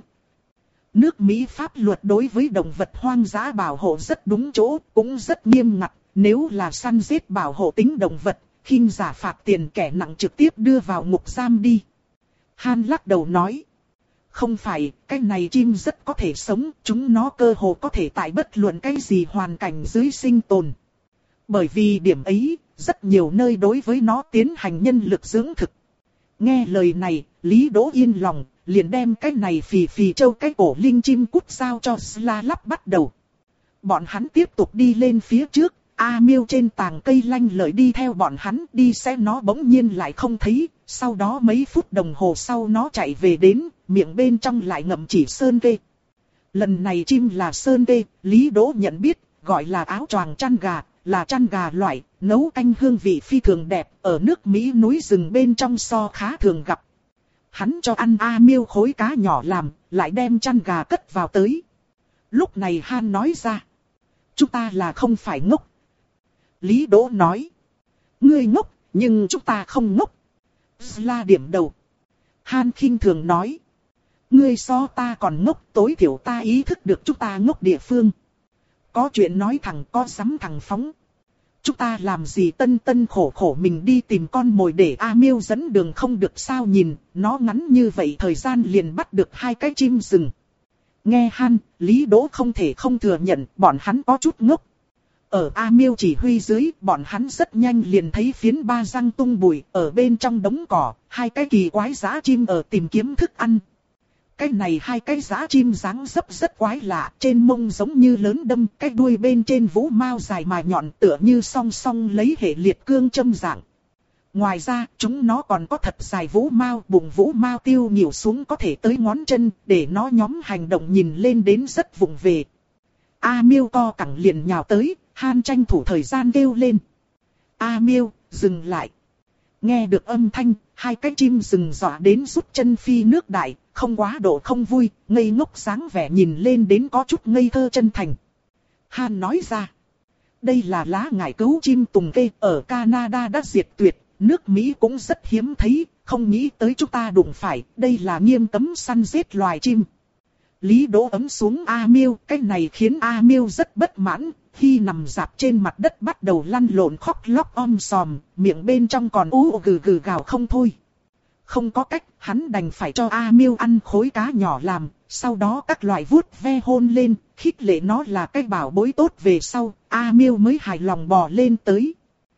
Nước Mỹ pháp luật đối với động vật hoang dã bảo hộ rất đúng chỗ, cũng rất nghiêm ngặt. Nếu là săn giết bảo hộ tính động vật, khinh giả phạt tiền, kẻ nặng trực tiếp đưa vào ngục giam đi. Han lắc đầu nói. Không phải, cái này chim rất có thể sống, chúng nó cơ hồ có thể tại bất luận cái gì hoàn cảnh dưới sinh tồn. Bởi vì điểm ấy, rất nhiều nơi đối với nó tiến hành nhân lực dưỡng thực. Nghe lời này, Lý Đỗ yên lòng, liền đem cái này phì phì châu cái cổ linh chim cút giao cho Sla lắp bắt đầu. Bọn hắn tiếp tục đi lên phía trước, A Miêu trên tàng cây lanh lợi đi theo bọn hắn, đi xe nó bỗng nhiên lại không thấy, sau đó mấy phút đồng hồ sau nó chạy về đến, miệng bên trong lại ngậm chỉ sơn kê. Lần này chim là sơn kê, Lý Đỗ nhận biết, gọi là áo choàng chăn gà, là chăn gà loại, nấu canh hương vị phi thường đẹp, ở nước Mỹ núi rừng bên trong so khá thường gặp. Hắn cho ăn A Miêu khối cá nhỏ làm, lại đem chăn gà cất vào tới. Lúc này Han nói ra. Chúng ta là không phải ngốc. Lý Đỗ nói. Ngươi ngốc, nhưng chúng ta không ngốc. Sla điểm đầu. Han khinh thường nói. Ngươi so ta còn ngốc, tối thiểu ta ý thức được chúng ta ngốc địa phương. Có chuyện nói thẳng, có dám thẳng phóng. Chúng ta làm gì tân tân khổ khổ mình đi tìm con mồi để A Miêu dẫn đường không được sao, nhìn, nó ngắn như vậy thời gian liền bắt được hai cái chim rừng. Nghe Han, Lý Đỗ không thể không thừa nhận, bọn hắn có chút ngốc. Ở A Miêu chỉ huy dưới, bọn hắn rất nhanh liền thấy phiến ba răng tung bụi, ở bên trong đống cỏ, hai cái kỳ quái dã chim ở tìm kiếm thức ăn. Cái này hai cái dã chim dáng dấp rất quái lạ, trên mông giống như lớn đâm, cái đuôi bên trên vũ mao dài mà nhọn tựa như song song lấy hệ liệt cương châm dạng. Ngoài ra, chúng nó còn có thật dài vũ mao, bụng vũ mao tiêu nhiều xuống có thể tới ngón chân, để nó nhóm hành động nhìn lên đến rất vụng về. A Miêu co cẳng liền nhào tới, Han tranh thủ thời gian kêu lên. A Miêu, dừng lại. Nghe được âm thanh, hai cái chim rừng dọa đến rút chân phi nước đại, không quá độ không vui, ngây ngốc dáng vẻ nhìn lên đến có chút ngây thơ chân thành. Han nói ra. Đây là lá ngải cứu chim tùng kê, ở Canada đã diệt tuyệt, nước Mỹ cũng rất hiếm thấy, không nghĩ tới chúng ta đụng phải, đây là nghiêm cấm săn giết loài chim. Lý Đỗ ấm xuống A Miêu, cái này khiến A Miêu rất bất mãn, khi nằm dạp trên mặt đất bắt đầu lăn lộn khóc lóc om sòm, miệng bên trong còn ú gừ gừ gào không thôi. Không có cách, hắn đành phải cho A Miêu ăn khối cá nhỏ làm, sau đó các loại vuốt ve hôn lên, khích lệ nó là cái bảo bối tốt về sau, A Miêu mới hài lòng bò lên tới.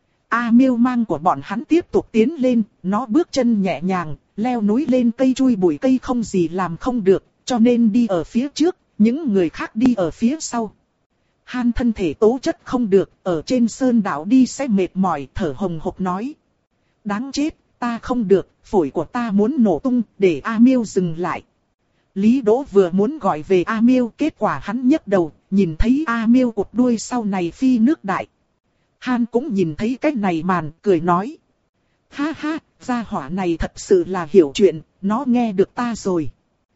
A Miêu mang của bọn hắn tiếp tục tiến lên, nó bước chân nhẹ nhàng, leo núi lên cây chui bụi cây không gì làm không được, cho nên đi ở phía trước, những người khác đi ở phía sau. Han thân thể tố chất không được, ở trên sơn đảo đi sẽ mệt mỏi, thở hồng hộc nói. Đáng chết, ta không được, phổi của ta muốn nổ tung, để A Miêu dừng lại. Lý Đỗ vừa muốn gọi về A Miêu, kết quả hắn nhấc đầu, nhìn thấy A Miêu cụt đuôi sau này phi nước đại. Han cũng nhìn thấy cái này màn, cười nói. Ha ha, gia hỏa này thật sự là hiểu chuyện, nó nghe được ta rồi.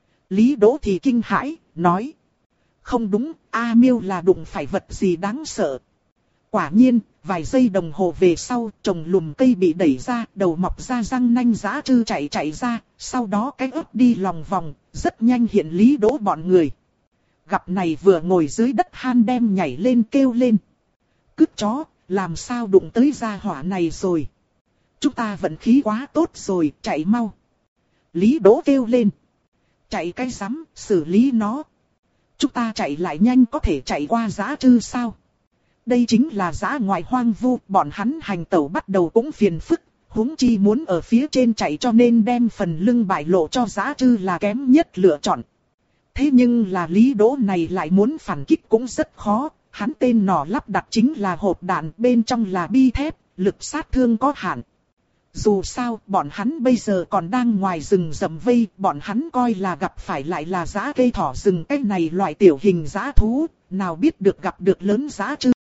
Lý Đỗ thì kinh hãi, nói. Không đúng, A Miêu là đụng phải vật gì đáng sợ. Quả nhiên, vài giây đồng hồ về sau, trồng lùm cây bị đẩy ra, đầu mọc ra răng nanh dã trư chạy chạy ra, sau đó cái ớt đi lòng vòng, rất nhanh hiện Lý Đỗ bọn người. Gặp này vừa ngồi dưới đất Han đem nhảy lên kêu lên. Cứt chó, làm sao đụng tới gia hỏa này rồi. Chúng ta vận khí quá tốt rồi, chạy mau. Lý Đỗ kêu lên. Chạy cái rắm, xử lý nó. Chúng ta chạy lại nhanh có thể chạy qua dã trư sao? Đây chính là dã ngoại hoang vu, bọn hắn hành tẩu bắt đầu cũng phiền phức, huống chi muốn ở phía trên chạy cho nên đem phần lưng bại lộ cho dã trư là kém nhất lựa chọn. Thế nhưng là Lý Đỗ này lại muốn phản kích cũng rất khó, hắn tên nỏ lắp đặt chính là hộp đạn, bên trong là bi thép, lực sát thương có hạn. Dù sao, bọn hắn bây giờ còn đang ngoài rừng rậm vây, bọn hắn coi là gặp phải lại là dã cây thỏ rừng cái này loại tiểu hình dã thú, nào biết được gặp được lớn dã trư.